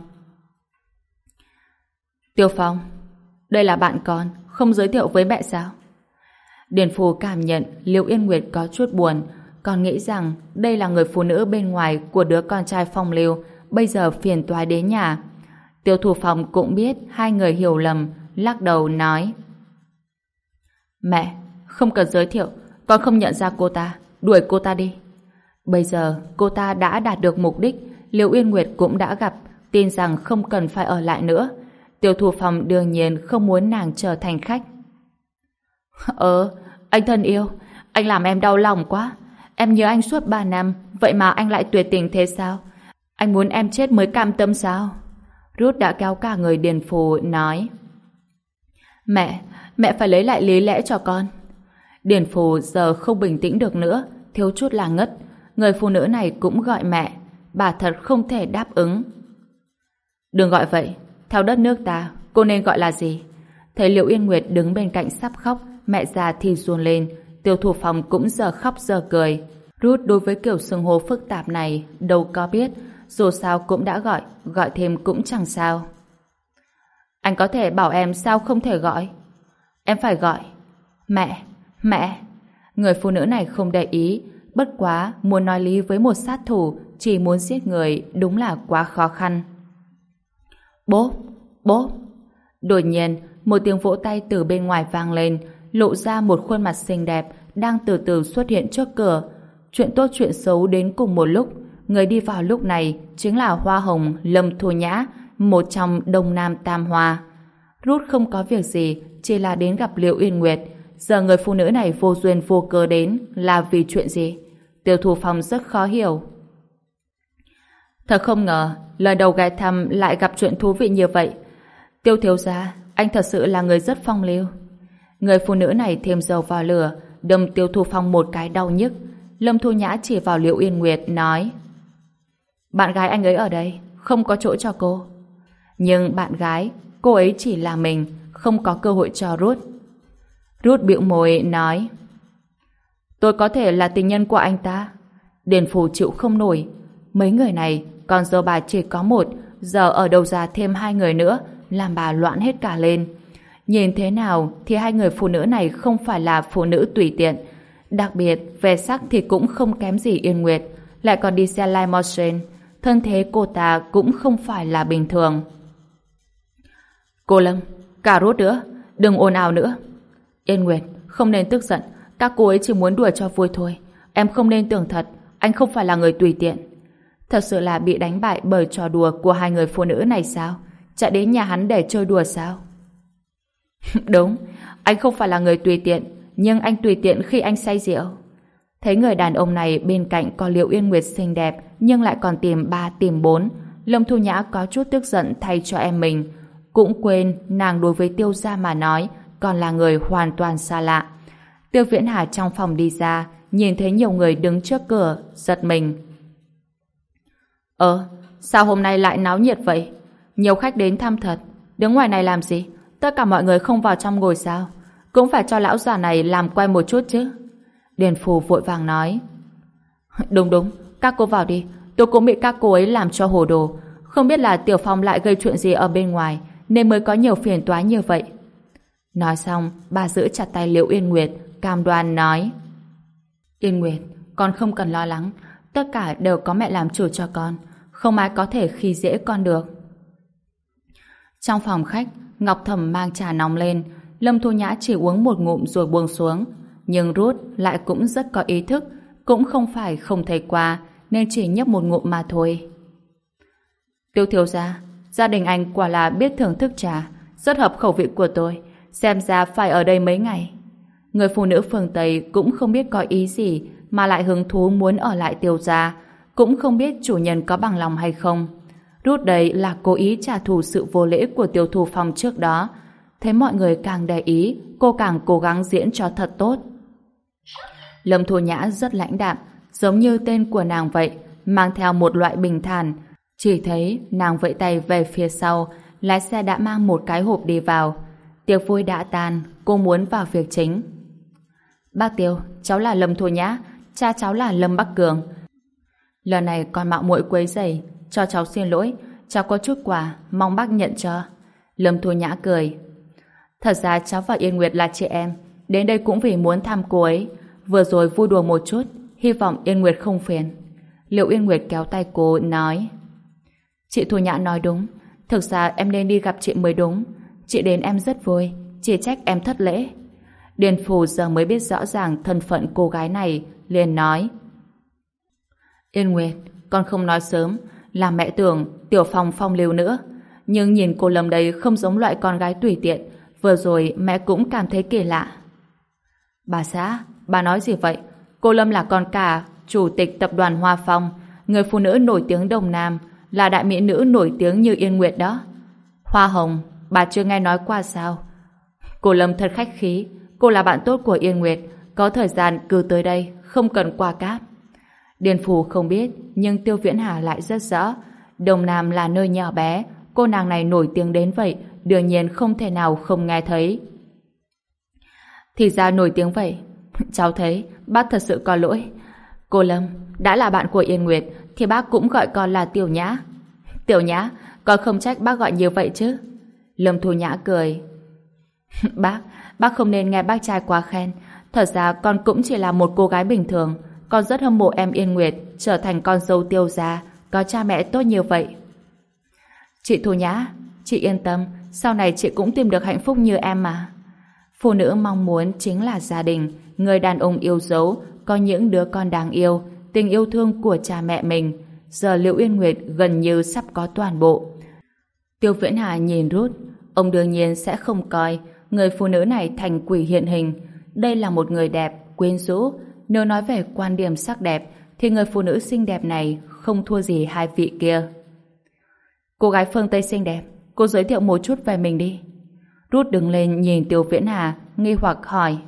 Tiêu Phong, đây là bạn con, không giới thiệu với mẹ sao? Điền Phủ cảm nhận Liễu Yên Nguyệt có chút buồn, còn nghĩ rằng đây là người phụ nữ bên ngoài của đứa con trai Phong Lưu, bây giờ phiền toái đến nhà. Tiêu Thu Phong cũng biết hai người hiểu lầm, lắc đầu nói: Mẹ, không cần giới thiệu, con không nhận ra cô ta, đuổi cô ta đi. Bây giờ cô ta đã đạt được mục đích, Liễu Yên Nguyệt cũng đã gặp, tin rằng không cần phải ở lại nữa. Tiêu Thu Phong đương nhiên không muốn nàng trở thành khách. Anh thân yêu, anh làm em đau lòng quá. Em nhớ anh suốt 3 năm, vậy mà anh lại tuyệt tình thế sao? Anh muốn em chết mới cam tâm sao? Ruth đã kéo cả người Điền Phù nói: Mẹ phải lấy lại lý lẽ cho con. Điền Phù giờ không bình tĩnh được nữa, thiếu chút là ngất. Người phụ nữ này cũng gọi mẹ, bà thật không thể đáp ứng. Đừng gọi vậy, theo đất nước ta, cô nên gọi là gì? Thấy Liễu Yên Nguyệt đứng bên cạnh sắp khóc, mẹ già thì run lên. Tiêu Thu Phong cũng giờ khóc giờ cười. Ruth đối với kiểu xưng hô phức tạp này đâu có biết, dù sao cũng đã gọi thêm cũng chẳng sao. Anh có thể bảo em sao không thể gọi? Em phải gọi Mẹ. Người phụ nữ này không để ý, bất quá muốn nói lý với một sát thủ chỉ muốn giết người đúng là quá khó khăn. Bốp. Đột nhiên một tiếng vỗ tay từ bên ngoài vang lên, lộ ra một khuôn mặt xinh đẹp đang từ từ xuất hiện trước cửa. Chuyện tốt chuyện xấu đến cùng một lúc. Người đi vào lúc này chính là Hoa Hồng Lâm Thu Nhã, một trong Đông Nam Tam Hoa. Ruth không có việc gì, chỉ là đến gặp Liễu Uyên Nguyệt. Giờ người phụ nữ này vô duyên vô cớ đến là vì chuyện gì? Tiêu Thu Phong rất khó hiểu. Thật không ngờ lần đầu ghé thăm lại gặp chuyện thú vị như vậy. Tiêu thiếu gia, anh thật sự là người rất phong lưu. Người phụ nữ này thêm dầu vào lửa, đâm Tiêu Thu Phong một cái đau nhức. Lâm Thu Nhã chỉ vào Liễu Uyên Nguyệt nói: Bạn gái anh ấy ở đây, không có chỗ cho cô. Nhưng bạn gái, cô ấy chỉ là mình, không có cơ hội cho Ruth. Ruth bĩu môi nói: Tôi có thể là tình nhân của anh ta. Điền Phủ chịu không nổi. Mấy người này, còn giờ bà chỉ có một, giờ ở đâu ra thêm 2 người nữa, làm bà loạn hết cả lên. Nhìn thế nào thì hai người phụ nữ này không phải là phụ nữ tùy tiện. Đặc biệt, về sắc thì cũng không kém gì Yên Nguyệt, lại còn đi xe limousine. Thân thế cô ta cũng không phải là bình thường. Cô Lâm, cả Ruth nữa, đừng ồn ào nữa. Yên Nguyệt, không nên tức giận, các cô ấy chỉ muốn đùa cho vui thôi. Em không nên tưởng thật, anh không phải là người tùy tiện. Thật sự là bị đánh bại bởi trò đùa của hai người phụ nữ này sao? Chạy đến nhà hắn để chơi đùa sao? Đúng, anh không phải là người tùy tiện, nhưng anh tùy tiện khi anh say rượu. Thấy người đàn ông này bên cạnh có Liễu Yên Nguyệt xinh đẹp nhưng lại còn tìm 3 tìm 4, Lâm Thu Nhã có chút tức giận thay cho em mình. Cũng quên nàng đối với Tiêu gia mà nói còn là người hoàn toàn xa lạ. Tiêu Viễn Hà trong phòng đi ra, nhìn thấy nhiều người đứng trước cửa, giật mình. Sao hôm nay lại náo nhiệt vậy? Nhiều khách đến thăm thật. Đứng ngoài này làm gì? Tất cả mọi người không vào trong ngồi sao? Cũng phải cho lão già này làm quen một chút chứ. Điền Phù vội vàng nói: Đúng, các cô vào đi. Tôi cũng bị các cô ấy làm cho hồ đồ. Không biết là Tiểu Phong lại gây chuyện gì ở bên ngoài nên mới có nhiều phiền toái như vậy. Nói xong, bà giữ chặt tay Liễu Yên Nguyệt, cam đoan nói: Yên Nguyệt, con không cần lo lắng. Tất cả đều có mẹ làm chủ cho con. Không ai có thể khi dễ con được. Trong phòng khách, Ngọc Thẩm mang trà nóng lên. Lâm Thu Nhã chỉ uống một ngụm rồi buông xuống. Nhưng Ruth lại cũng rất có ý thức, cũng không phải không thấy qua, nên chỉ nhấp một ngụm mà thôi. Tiêu thiếu gia, gia đình anh quả là biết thưởng thức trà, rất hợp khẩu vị của tôi. Xem ra phải ở đây mấy ngày. Người phụ nữ phương Tây cũng không biết có ý gì mà lại hứng thú muốn ở lại Tiêu gia, cũng không biết chủ nhân có bằng lòng hay không. Rút đây là cố ý trả thù sự vô lễ của Tiêu Thu Phong trước đó. Thấy mọi người càng để ý, cô càng cố gắng diễn cho thật tốt. Lâm Thu Nhã rất lãnh đạm, giống như tên của nàng vậy, mang theo một loại bình thản. Chỉ thấy nàng vẫy tay về phía sau, lái xe đã mang một cái hộp đi vào. Tiệc vui đã tan, cô muốn vào việc chính. Bác Tiêu, cháu là Lâm Thu Nhã, cha cháu là Lâm Bắc Cường. Lần này con mạo muội quấy rầy, cho cháu xin lỗi, cháu có chút quà, mong bác nhận cho. Lâm Thu Nhã cười. Thật ra cháu và Yên Nguyệt là chị em, đến đây cũng vì muốn thăm cô ấy. Vừa rồi vui đùa một chút, hy vọng Yên Nguyệt không phiền. Liệu Yên Nguyệt kéo tay cô nói: Chị Thu Nhã nói đúng, thực ra em nên đi gặp chị mới đúng. Chị đến em rất vui, chỉ trách em thất lễ. Điền Phù giờ mới biết rõ ràng thân phận cô gái này, liền nói: Yên Nguyệt, con không nói sớm, là mẹ tưởng Tiểu Phong phong lưu nữa. Nhưng nhìn cô Lâm đây không giống loại con gái tùy tiện, vừa rồi mẹ cũng cảm thấy kỳ lạ. Bà xã, bà nói gì vậy? Cô Lâm là con cả chủ tịch tập đoàn Hoa Phong, người phụ nữ nổi tiếng Đông Nam, là đại mỹ nữ nổi tiếng như Yên Nguyệt đó. Hoa Hồng, bà chưa nghe nói qua sao? Cô Lâm thật khách khí, cô là bạn tốt của Yên Nguyệt, có thời gian cứ tới đây, không cần qua cáp. Điền Phù không biết, nhưng Tiêu Viễn Hà lại rất rõ. Đông Nam là nơi nhỏ bé, cô nàng này nổi tiếng đến vậy, đương nhiên không thể nào không nghe thấy. Thì ra nổi tiếng vậy. Cháu thấy bác thật sự có lỗi. Cô Lâm, đã là bạn của Yên Nguyệt thì bác cũng gọi con là Tiểu Nhã. Tiểu Nhã, con không trách bác gọi như vậy chứ. Lâm Thu Nhã cười. Bác không nên nghe bác trai quá khen. Thật ra con cũng chỉ là một cô gái bình thường. Con rất hâm mộ em Yên Nguyệt trở thành con dâu Tiêu gia, có cha mẹ tốt như vậy. Chị Thu Nhã, chị yên tâm, sau này chị cũng tìm được hạnh phúc như em mà. Phụ nữ mong muốn chính là gia đình, người đàn ông yêu dấu, có những đứa con đáng yêu, tình yêu thương của cha mẹ mình. Giờ Liễu Yên Nguyệt gần như sắp có toàn bộ. Tiêu Viễn Hà nhìn Ruth, ông đương nhiên sẽ không coi người phụ nữ này thành quỷ hiện hình. Đây là một người đẹp, quyến rũ. Nếu nói về quan điểm sắc đẹp, thì người phụ nữ xinh đẹp này không thua gì hai vị kia. Cô gái phương Tây xinh đẹp, cô giới thiệu một chút về mình đi. Ruth đứng lên nhìn Tiêu Viễn Hà, nghi hoặc hỏi.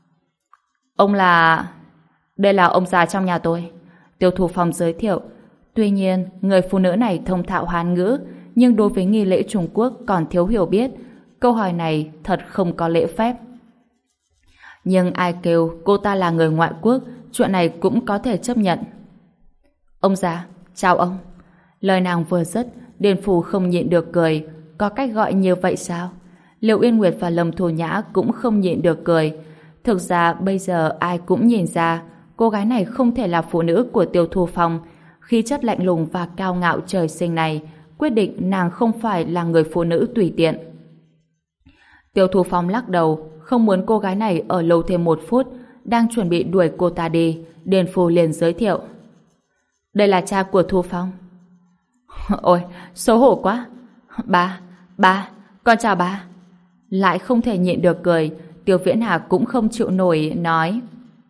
Ông là... Đây là ông già trong nhà tôi. Tiêu Thu Phong giới thiệu. Tuy nhiên, người phụ nữ này thông thạo Hán ngữ, nhưng đối với nghi lễ Trung Quốc còn thiếu hiểu biết. Câu hỏi này thật không có lễ phép. Nhưng ai kêu cô ta là người ngoại quốc, chuyện này cũng có thể chấp nhận. Ông già, chào ông. Lời nàng vừa dứt, Điền Phù không nhịn được cười. Có cách gọi như vậy sao? Liệu Yên Nguyệt và Lâm Thu Nhã cũng không nhịn được cười. Thực ra bây giờ ai cũng nhìn ra cô gái này không thể là phụ nữ của Tiêu Thu Phong. Khí chất lạnh lùng và cao ngạo trời sinh này quyết định nàng không phải là người phụ nữ tùy tiện. Tiêu Thu Phong lắc đầu, không muốn cô gái này ở lâu thêm một phút. Đang chuẩn bị đuổi cô ta đi, Điền Phù liền giới thiệu. Đây là cha của Thu Phong. Ôi, xấu hổ quá. Ba, con chào ba. Lại không thể nhịn được cười, Tiêu Viễn Hà cũng không chịu nổi, nói.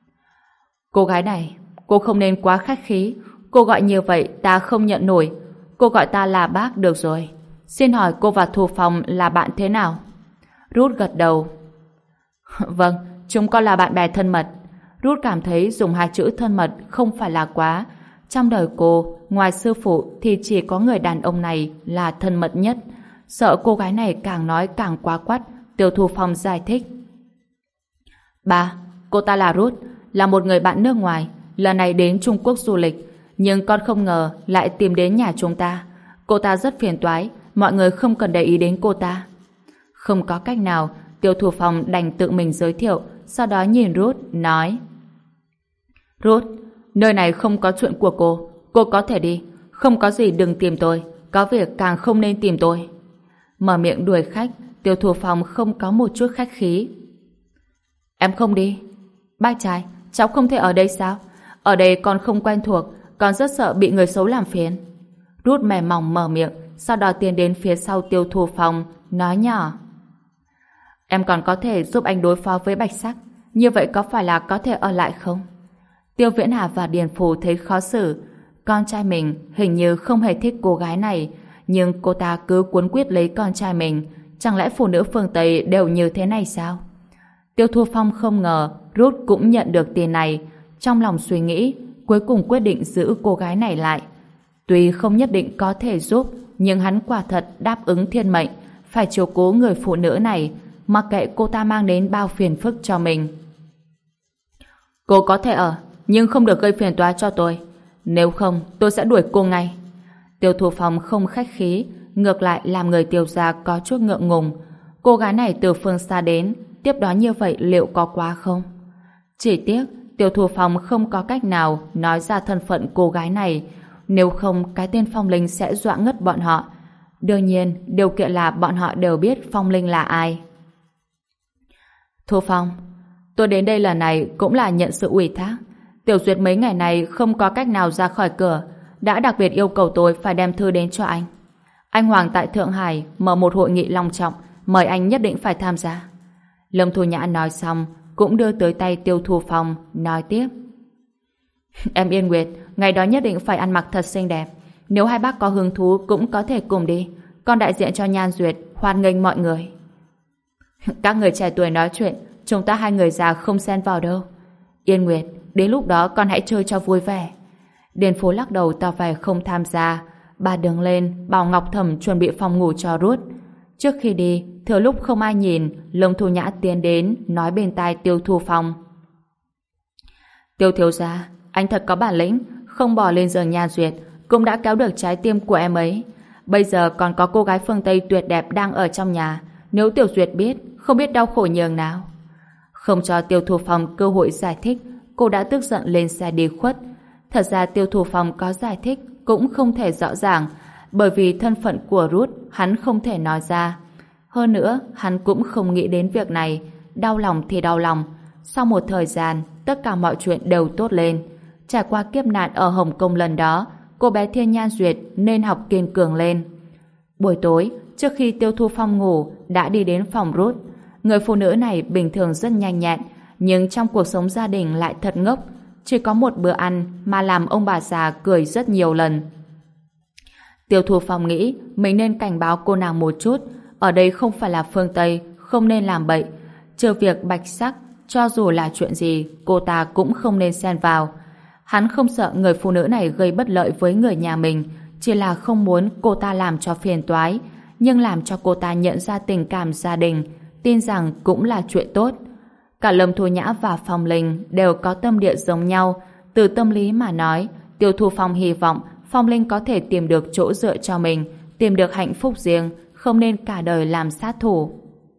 Cô gái này, cô không nên quá khách khí. Cô gọi như vậy ta không nhận nổi. Cô gọi ta là bác được rồi. Xin hỏi cô và Thu Phong là bạn thế nào? Ruth gật đầu. Vâng, chúng con là bạn bè thân mật. Ruth cảm thấy dùng hai chữ thân mật không phải là quá. Trong đời cô, ngoài sư phụ thì chỉ có người đàn ông này là thân mật nhất. Sợ cô gái này càng nói càng quá quắt, Tiêu Thu Phong giải thích. Ba, cô ta là Ruth, là một người bạn nước ngoài, lần này đến Trung Quốc du lịch, nhưng con không ngờ lại tìm đến nhà chúng ta. Cô ta rất phiền toái, mọi người không cần để ý đến cô ta. Không có cách nào, Tiêu Thu Phong đành tự mình giới thiệu, sau đó nhìn Ruth, nói. Ruth, nơi này không có chuyện của cô có thể đi, không có gì đừng tìm tôi, có việc càng không nên tìm tôi. Mở miệng đuổi khách, Tiêu Thu Phong không có một chút khách khí. Em không đi. Bác trai, cháu không thể ở đây sao? Ở đây con không quen thuộc, con rất sợ bị người xấu làm phiền. Ruth mềm mỏng mở miệng, sau đó tiến đến phía sau Tiêu Thu Phong, nói nhỏ. Em còn có thể giúp anh đối phó với Bạch Sắc. Như vậy có phải là có thể ở lại không? Tiêu Viễn Hà và Điền Phù thấy khó xử. Con trai mình hình như không hề thích cô gái này, nhưng cô ta cứ cuốn quyết lấy con trai mình. Chẳng lẽ phụ nữ phương Tây đều như thế này sao? Tiêu Thu Phong không ngờ Ruth cũng nhận được tin này. Trong lòng suy nghĩ, cuối cùng quyết định giữ cô gái này lại. Tuy không nhất định có thể giúp, nhưng hắn quả thật đáp ứng thiên mệnh, phải chiếu cố người phụ nữ này, mặc kệ cô ta mang đến bao phiền phức cho mình. Cô có thể ở, nhưng không được gây phiền toái cho tôi. Nếu không, tôi sẽ đuổi cô ngay. Tiêu Thu Phong không khách khí, ngược lại làm người Tiêu gia có chút ngượng ngùng. Cô gái này từ phương xa đến, tiếp đó như vậy liệu có quá không? Chỉ tiếc, Tiêu Thu Phong không có cách nào nói ra thân phận cô gái này, nếu không cái tên Phong Linh sẽ dọa ngất bọn họ. Đương nhiên, điều kiện là bọn họ đều biết Phong Linh là ai. Thu Phong, tôi đến đây lần này cũng là nhận sự ủy thác. Tiểu Duyệt mấy ngày này không có cách nào ra khỏi cửa, đã đặc biệt yêu cầu tôi phải đem thư đến cho anh. Anh Hoàng tại Thượng Hải mở một hội nghị long trọng, mời anh nhất định phải tham gia. Lâm Thu Nhã nói xong, cũng đưa tới tay Tiêu Thu Phong, nói tiếp. Em Yên Nguyệt, ngày đó nhất định phải ăn mặc thật xinh đẹp. Nếu hai bác có hứng thú cũng có thể cùng đi. Con đại diện cho Nhan Duyệt, hoan nghênh mọi người. Các người trẻ tuổi nói chuyện, chúng ta hai người già không xen vào đâu. Yên Nguyệt, đến lúc đó con hãy chơi cho vui vẻ. Điền Phố lắc đầu tỏ vẻ không tham gia. Bà đứng lên, bảo Ngọc Thẩm chuẩn bị phòng ngủ cho Ruth. Trước khi đi, thừa lúc không ai nhìn, Lâm Thu Nhã tiến đến, nói bên tai Tiêu Thu Phong. Tiêu thiếu gia, anh thật có bản lĩnh, không bỏ lên giường Nhan Duyệt, cũng đã kéo được trái tim của em ấy. Bây giờ còn có cô gái phương Tây tuyệt đẹp đang ở trong nhà. Nếu Tiểu Duyệt biết, không biết đau khổ nhường nào. Không cho Tiêu Thu Phong cơ hội giải thích, cô đã tức giận lên xe đi khuất. Thật ra Tiêu Thu Phong có giải thích cũng không thể rõ ràng, bởi vì thân phận của Ruth hắn không thể nói ra. Hơn nữa, hắn cũng không nghĩ đến việc này. Đau lòng thì đau lòng. Sau một thời gian, tất cả mọi chuyện đều tốt lên. Trải qua kiếp nạn ở Hồng Kông lần đó, cô bé Thiên Nhan Duyệt nên học kiên cường lên. Buổi tối, trước khi Tiêu Thu Phong ngủ, đã đi đến phòng Ruth. Người phụ nữ này bình thường rất nhanh nhẹn, nhưng trong cuộc sống gia đình lại thật ngốc. Chỉ có một bữa ăn mà làm ông bà già cười rất nhiều lần. Tiêu Thu Phong nghĩ mình nên cảnh báo cô nàng một chút. Ở đây không phải là phương Tây, không nên làm bậy. Trừ việc Bạch Sắc, cho dù là chuyện gì, cô ta cũng không nên xen vào. Hắn không sợ người phụ nữ này gây bất lợi với người nhà mình, chỉ là không muốn cô ta làm cho phiền toái, nhưng làm cho cô ta nhận ra tình cảm gia đình, tin rằng cũng là chuyện tốt. Cả Lâm Thu Nhã và Phong Linh đều có tâm địa giống nhau. Từ tâm lý mà nói, Tiêu Thu Phong hy vọng Phong Linh có thể tìm được chỗ dựa cho mình, tìm được hạnh phúc riêng, không nên cả đời làm sát thủ.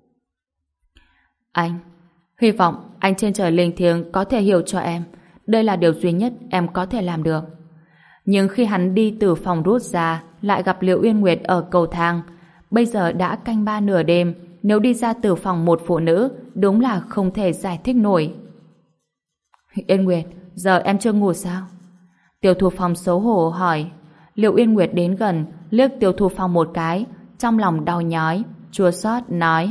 Anh, hy vọng anh trên trời linh thiêng có thể hiểu cho em. Đây là điều duy nhất em có thể làm được. Nhưng khi hắn đi từ phòng rút ra, lại gặp Liễu Uyên Nguyệt ở cầu thang. Bây giờ đã canh 3 nửa đêm, nếu đi ra từ phòng một phụ nữ, đúng là không thể giải thích nổi. Yên Nguyệt, giờ em chưa ngủ sao? Tiêu Thu Phong xấu hổ hỏi. Liễu Uyên Nguyệt đến gần, liếc Tiêu Thu Phong một cái, trong lòng đau nhói, chua xót nói: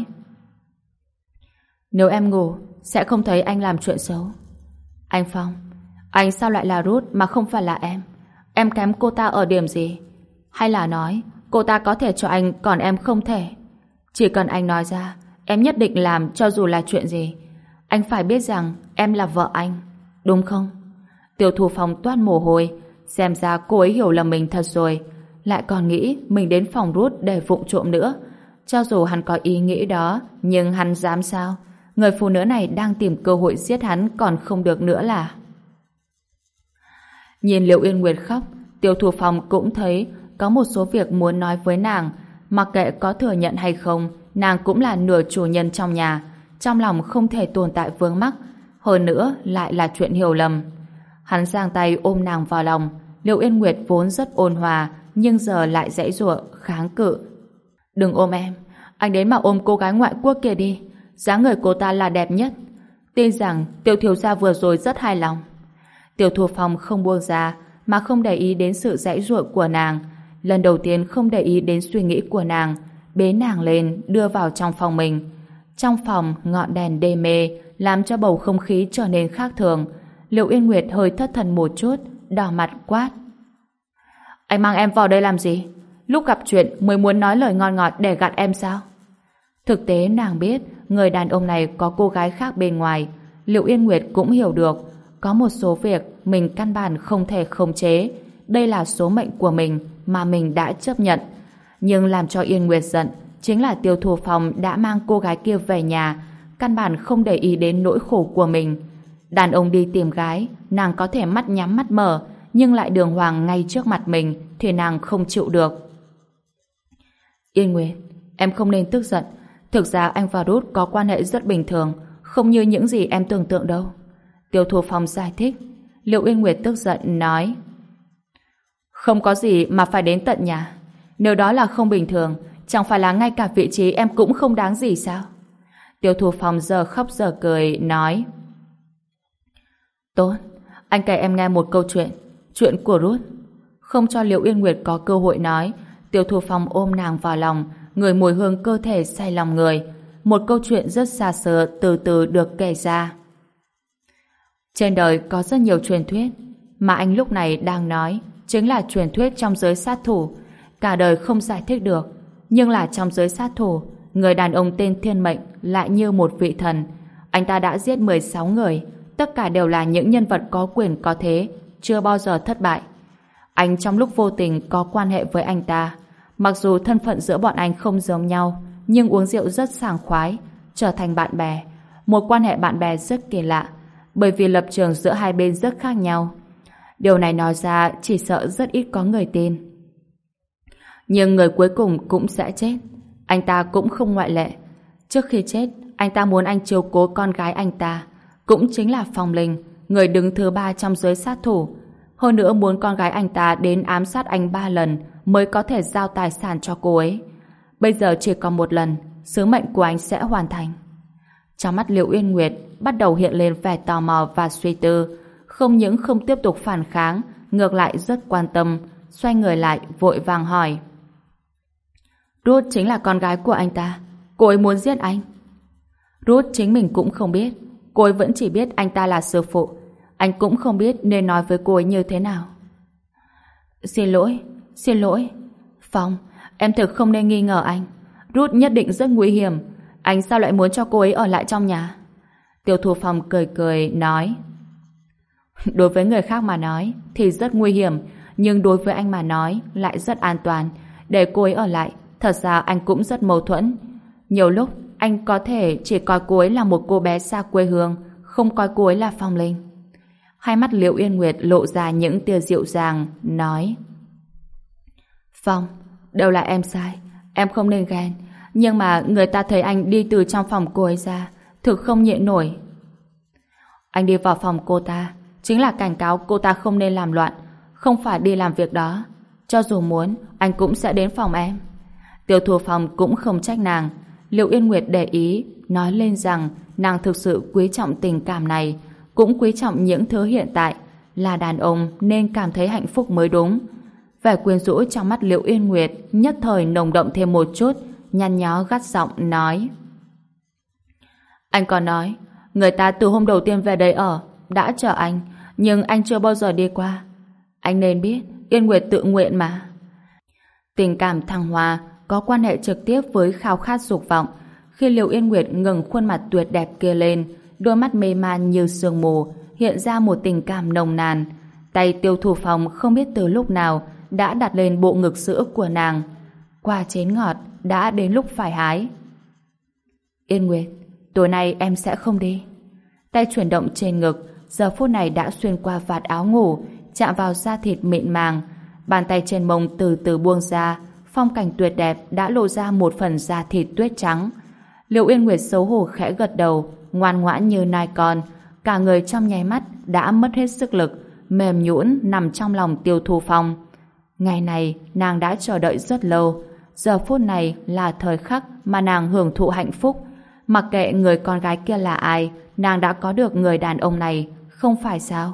nếu em ngủ, sẽ không thấy anh làm chuyện xấu. Anh Phong, anh sao lại là Ruth mà không phải là em? Em kém cô ta ở điểm gì? Hay là nói cô ta có thể cho anh còn em không thể? Chỉ cần anh nói ra, em nhất định làm cho dù là chuyện gì. Anh phải biết rằng em là vợ anh, đúng không? Tiêu Thu Phong toát mồ hôi, xem ra cô ấy hiểu lầm mình thật rồi, lại còn nghĩ mình đến phòng Ruth để vụng trộm nữa. Cho dù hắn có ý nghĩ đó, nhưng hắn dám sao? Người phụ nữ này đang tìm cơ hội giết hắn còn không được nữa là. Nhìn Liễu Uyên Nguyệt khóc, Tiêu Thu Phong cũng thấy có một số việc muốn nói với nàng, mặc kệ có thừa nhận hay không, nàng cũng là nửa chủ nhân trong nhà, trong lòng không thể tồn tại vướng mắc, hơn nữa lại là chuyện hiểu lầm. Hắn giang tay ôm nàng vào lòng. Liễu Uyên Nguyệt vốn rất ôn hòa, nhưng giờ lại giãy giụa kháng cự. Đừng ôm em, anh đến mà ôm cô gái ngoại quốc kia đi, dáng người cô ta là đẹp nhất. Tin rằng Tiêu thiếu gia vừa rồi rất hài lòng. Tiêu Thu Phong không buông ra, mà không để ý đến sự giãy giụa của nàng. Lần đầu tiên không để ý đến suy nghĩ của nàng, bế nàng lên đưa vào trong phòng mình. Trong phòng, ngọn đèn đê mê làm cho bầu không khí trở nên khác thường. Liệu Yên Nguyệt hơi thất thần một chút, đỏ mặt quát. Anh mang em vào đây làm gì? Lúc gặp chuyện mới muốn nói lời ngon ngọt để gạt em sao? Thực tế nàng biết người đàn ông này có cô gái khác bên ngoài. Liệu Yên Nguyệt cũng hiểu được có một số việc mình căn bản không thể khống chế. Đây là số mệnh của mình mà mình đã chấp nhận. Nhưng làm cho Yên Nguyệt giận chính là Tiêu Thu Phong đã mang cô gái kia về nhà, căn bản không để ý đến nỗi khổ của mình. Đàn ông đi tìm gái, nàng có thể mắt nhắm mắt mở, nhưng lại đường hoàng ngay trước mặt mình thì nàng không chịu được. Yên Nguyệt, em không nên tức giận. Thực ra anh và Ruth có quan hệ rất bình thường, không như những gì em tưởng tượng đâu. Tiêu Thu Phong giải thích. Liệu Yên Nguyệt tức giận nói, không có gì mà phải đến tận nhà. Nếu đó là không bình thường, chẳng phải là ngay cả vị trí em cũng không đáng gì sao? Tiêu Thu Phong giờ khóc giờ cười nói, tốt, anh kể em nghe một câu chuyện, chuyện của Ruth. Không cho Liệu Yên Nguyệt có cơ hội nói, Tiêu Thu Phong ôm nàng vào lòng, ngửi mùi hương cơ thể say lòng người. Một câu chuyện rất xa xưa từ từ được kể ra. Trên đời có rất nhiều truyền thuyết, mà anh lúc này đang nói chính là truyền thuyết trong giới sát thủ. Cả đời không giải thích được, nhưng là trong giới sát thủ, người đàn ông tên Thiên Mệnh lại như một vị thần. Anh ta đã giết 16 người, tất cả đều là những nhân vật có quyền có thế, chưa bao giờ thất bại. Anh trong lúc vô tình có quan hệ với anh ta. Mặc dù thân phận giữa bọn anh không giống nhau, nhưng uống rượu rất sảng khoái, trở thành bạn bè. Một quan hệ bạn bè rất kỳ lạ, bởi vì lập trường giữa hai bên rất khác nhau. Điều này nói ra chỉ sợ rất ít có người tin. Nhưng người cuối cùng cũng sẽ chết. Anh ta cũng không ngoại lệ. Trước khi chết, anh ta muốn anh chiếu cố con gái anh ta, cũng chính là Phong Linh, người đứng thứ 3 trong giới sát thủ. Hơn nữa muốn con gái anh ta đến ám sát anh 3 lần mới có thể giao tài sản cho cô ấy. Bây giờ chỉ còn một lần, sứ mệnh của anh sẽ hoàn thành. Trong mắt Liệu Uyên Nguyệt bắt đầu hiện lên vẻ tò mò và suy tư. Không những không tiếp tục phản kháng, ngược lại rất quan tâm, xoay người lại vội vàng hỏi. Ruth chính là con gái của anh ta, cô ấy muốn giết anh. Ruth chính mình cũng không biết, cô ấy vẫn chỉ biết anh ta là sư phụ. Anh cũng không biết nên nói với cô ấy như thế nào. Xin lỗi. Phong, em thực không nên nghi ngờ anh. Ruth nhất định rất nguy hiểm. Anh sao lại muốn cho cô ấy ở lại trong nhà? Tiêu Thu Phong cười cười nói, đối với người khác mà nói thì rất nguy hiểm, nhưng đối với anh mà nói lại rất an toàn. Để cô ấy ở lại, thật ra anh cũng rất mâu thuẫn. Nhiều lúc anh có thể chỉ coi cô ấy là một cô bé xa quê hương, không coi cô ấy là Phong Linh. Hai mắt Liệu Yên Nguyệt lộ ra những tia dịu dàng, nói, Phong, đều là em sai, em không nên ghen, nhưng mà người ta thấy anh đi từ trong phòng cô ấy ra, thực không nhịn nổi. Anh đi vào phòng cô ta chính là cảnh cáo cô ta không nên làm loạn, không phải đi làm việc đó. Cho dù muốn, anh cũng sẽ đến phòng em. Tiêu Thu Phong cũng không trách nàng. Liệu Yên Nguyệt để ý, nói lên rằng nàng thực sự quý trọng tình cảm này, cũng quý trọng những thứ hiện tại. Là đàn ông nên cảm thấy hạnh phúc mới đúng. Vẻ quyến rũ trong mắt Liệu Yên Nguyệt nhất thời nồng đậm thêm một chút, nhăn nhó gắt giọng nói, anh còn nói người ta từ hôm đầu tiên về đây ở đã chờ anh, nhưng anh chưa bao giờ đi qua. Anh nên biết Yên Nguyệt tự nguyện mà. Tình cảm thăng hoa có quan hệ trực tiếp với khao khát dục vọng. Khi Liệu Yên Nguyệt ngẩng khuôn mặt tuyệt đẹp kia lên, đôi mắt mê man như sương mù hiện ra một tình cảm nồng nàn. Tay Tiêu Thu Phong không biết từ lúc nào đã đặt lên bộ ngực sữa của nàng. Quả chín ngọt đã đến lúc phải hái. Yên Nguyệt, tối nay em sẽ không đi. Tay chuyển động trên ngực, giờ phút này đã xuyên qua vạt áo ngủ, chạm vào da thịt mịn màng. Bàn tay trên mông từ từ buông ra, phong cảnh tuyệt đẹp đã lộ ra một phần da thịt tuyết trắng. Liệu Yên Nguyệt xấu hổ khẽ gật đầu, ngoan ngoãn như nai con, cả người trong nháy mắt đã mất hết sức lực, mềm nhũn nằm trong lòng Tiêu Thu Phong. Ngày này nàng đã chờ đợi rất lâu, giờ phút này là thời khắc mà nàng hưởng thụ hạnh phúc. Mặc kệ người con gái kia là ai, nàng đã có được người đàn ông này, không phải sao?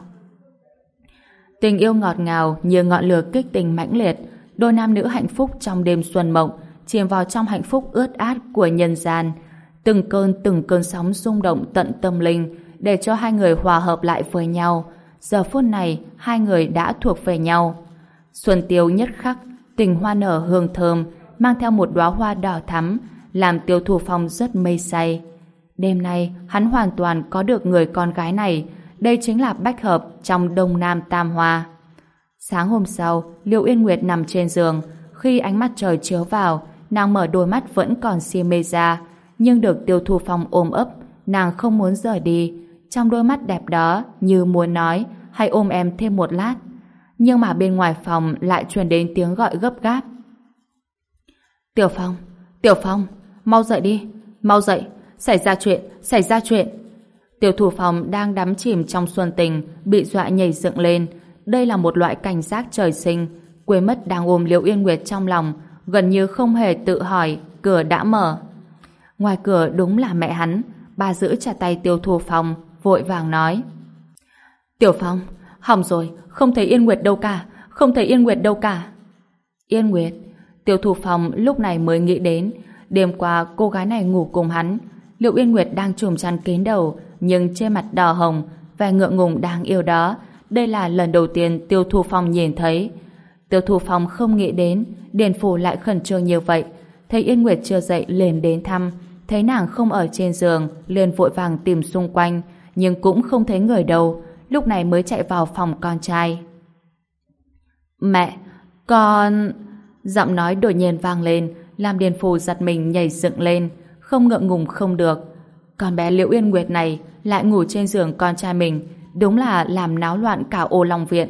Tình yêu ngọt ngào như ngọn lửa kích tình mãnh liệt, đôi nam nữ hạnh phúc trong đêm xuân mộng, chìm vào trong hạnh phúc ướt át của nhân gian. Từng cơn sóng rung động tận tâm linh để cho hai người hòa hợp lại với nhau. Giờ phút này, hai người đã thuộc về nhau. Xuân tiêu nhất khắc, tình hoa nở hương thơm, mang theo một đóa hoa đỏ thắm, làm Tiêu Thu Phong rất mê say. Đêm nay, hắn hoàn toàn có được người con gái này. Đây chính là bách hợp trong Đông Nam Tam Hoa. Sáng hôm sau, Liễu Yên Nguyệt nằm trên giường. Khi ánh mặt trời chiếu vào, nàng mở đôi mắt vẫn còn si mê ra. Nhưng được Tiêu Thu Phong ôm ấp, nàng không muốn rời đi. Trong đôi mắt đẹp đó, như muốn nói, hãy ôm em thêm một lát. Nhưng mà bên ngoài phòng lại truyền đến tiếng gọi gấp gáp. Tiểu Phong, mau dậy đi, mau dậy, xảy ra chuyện. Tiêu Thu Phong đang đắm chìm trong xuân tình, bị dọa nhảy dựng lên. Đây là một loại cảnh giác trời sinh. Quên mất đang ôm Liễu Yên Nguyệt trong lòng, gần như không hề tự hỏi, cửa đã mở. Ngoài cửa đúng là mẹ hắn. Bà giữ chặt tay Tiêu Thu Phong, vội vàng nói: Tiểu Phong, hỏng rồi, không thấy Yên Nguyệt đâu cả. Yên Nguyệt? Tiêu Thu Phong lúc này mới nghĩ đến, đêm qua cô gái này ngủ cùng hắn. Liệu Yên Nguyệt đang trùm chăn kín đầu, nhưng trên mặt đỏ hồng, vẻ ngượng ngùng đáng yêu đó, đây là lần đầu tiên Tiêu Thu Phong nhìn thấy. Tiêu Thu Phong không nghĩ đến Điền Phủ lại khẩn trương như vậy. Thấy Yên Nguyệt chưa dậy liền đến thăm, thấy nàng không ở trên giường liền vội vàng tìm xung quanh, nhưng cũng không thấy người đâu. Lúc này mới chạy vào phòng con trai. Mẹ, con... Giọng nói đột nhiên vang lên, làm Điền Phủ giật mình nhảy dựng lên, không ngượng ngùng không được. Con bé Liễu Yên Nguyệt này lại ngủ trên giường con trai mình, đúng là làm náo loạn cả ô Long viện.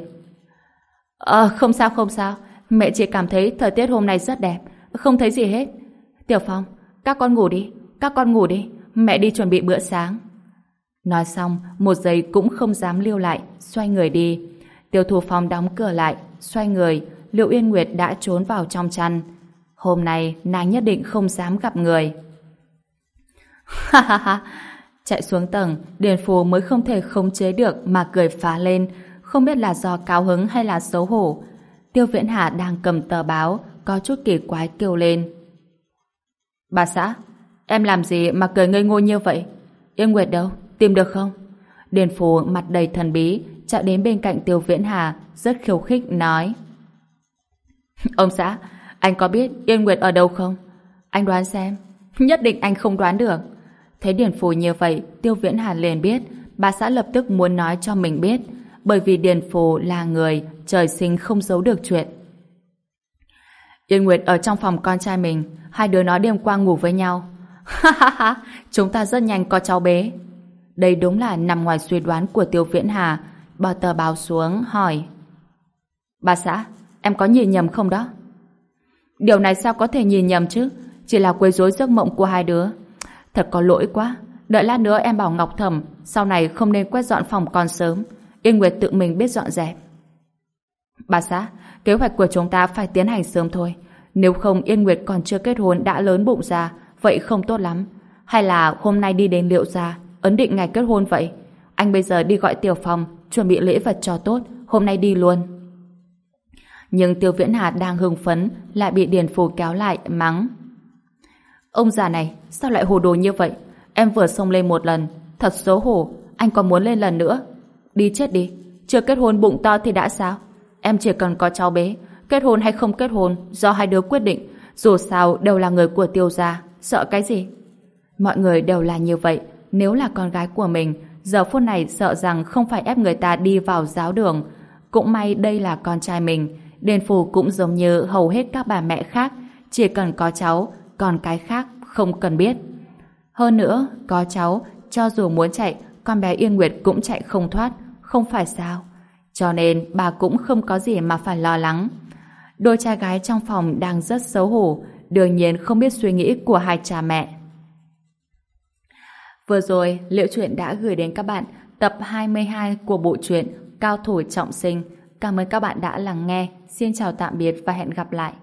Không sao, mẹ chỉ cảm thấy thời tiết hôm nay rất đẹp, không thấy gì hết. Tiểu Phong, các con ngủ đi, mẹ đi chuẩn bị bữa sáng. Nói xong, một giây cũng không dám lưu lại, xoay người đi. Tiêu Thu Phong đóng cửa lại, xoay người, Liễu Yên Nguyệt đã trốn vào trong chăn. Hôm nay, nàng nhất định không dám gặp người. Ha ha ha! Chạy xuống tầng, Điền Phù mới không thể khống chế được mà cười phá lên, không biết là do cao hứng hay là xấu hổ. Tiêu Viễn Hà đang cầm tờ báo, có chút kỳ quái kêu lên. Bà xã, em làm gì mà cười ngây ngô như vậy? Yên Nguyệt đâu? Tìm được không? Điền Phù mặt đầy thần bí, chạy đến bên cạnh Tiêu Viễn Hà, rất khiêu khích nói. Ông xã, anh có biết Yên Nguyệt ở đâu không? Anh đoán xem. Nhất định anh không đoán được. Thấy Điền Phù như vậy, Tiêu Viễn Hà liền biết, bà xã lập tức muốn nói cho mình biết, bởi vì Điền Phù là người trời sinh không giấu được chuyện. Yên Nguyệt ở trong phòng con trai mình, hai đứa nó đêm qua ngủ với nhau. Ha ha ha, chúng ta rất nhanh có cháu bé. Đây đúng là nằm ngoài suy đoán của Tiêu Viễn Hà. Bỏ tờ báo xuống hỏi: Bà xã, em có nhìn nhầm không đó? Điều này sao có thể nhìn nhầm chứ? Chỉ là quấy rối giấc mộng của hai đứa. Thật có lỗi quá. Đợi lát nữa em bảo Ngọc Thẩm sau này không nên quét dọn phòng con sớm. Yên Nguyệt tự mình biết dọn dẹp. Bà xã, kế hoạch của chúng ta phải tiến hành sớm thôi. Nếu không Yên Nguyệt còn chưa kết hôn đã lớn bụng ra, vậy không tốt lắm. Hay là hôm nay đi đến Liệu gia ấn định ngày kết hôn vậy? Anh bây giờ đi gọi Tiểu Phong chuẩn bị lễ vật cho tốt, hôm nay đi luôn. Nhưng Tiêu Viễn Hà đang hưng phấn lại bị Điền Phù kéo lại mắng. Ông già này sao lại hồ đồ như vậy? Em vừa xông lên một lần, thật xấu hổ. Anh còn muốn lên lần nữa? Đi chết đi, chưa kết hôn bụng to thì đã sao? Em chỉ cần có cháu bé, kết hôn hay không kết hôn do hai đứa quyết định. Dù sao đều là người của Tiêu gia, sợ cái gì? Mọi người đều là như vậy. Nếu là con gái của mình, giờ phút này sợ rằng không phải ép người ta đi vào giáo đường. Cũng may đây là con trai mình. Điền Phù cũng giống như hầu hết các bà mẹ khác, chỉ cần có cháu, còn cái khác không cần biết. Hơn nữa, có cháu, cho dù muốn chạy, con bé Yên Nguyệt cũng chạy không thoát, không phải sao? Cho nên bà cũng không có gì mà phải lo lắng. Đôi trai gái trong phòng đang rất xấu hổ, đương nhiên không biết suy nghĩ của hai cha mẹ. Vừa rồi, Liệu Chuyện đã gửi đến các bạn tập 22 của bộ truyện Cao Thủ Trọng Sinh. Cảm ơn các bạn đã lắng nghe. Xin chào tạm biệt và hẹn gặp lại.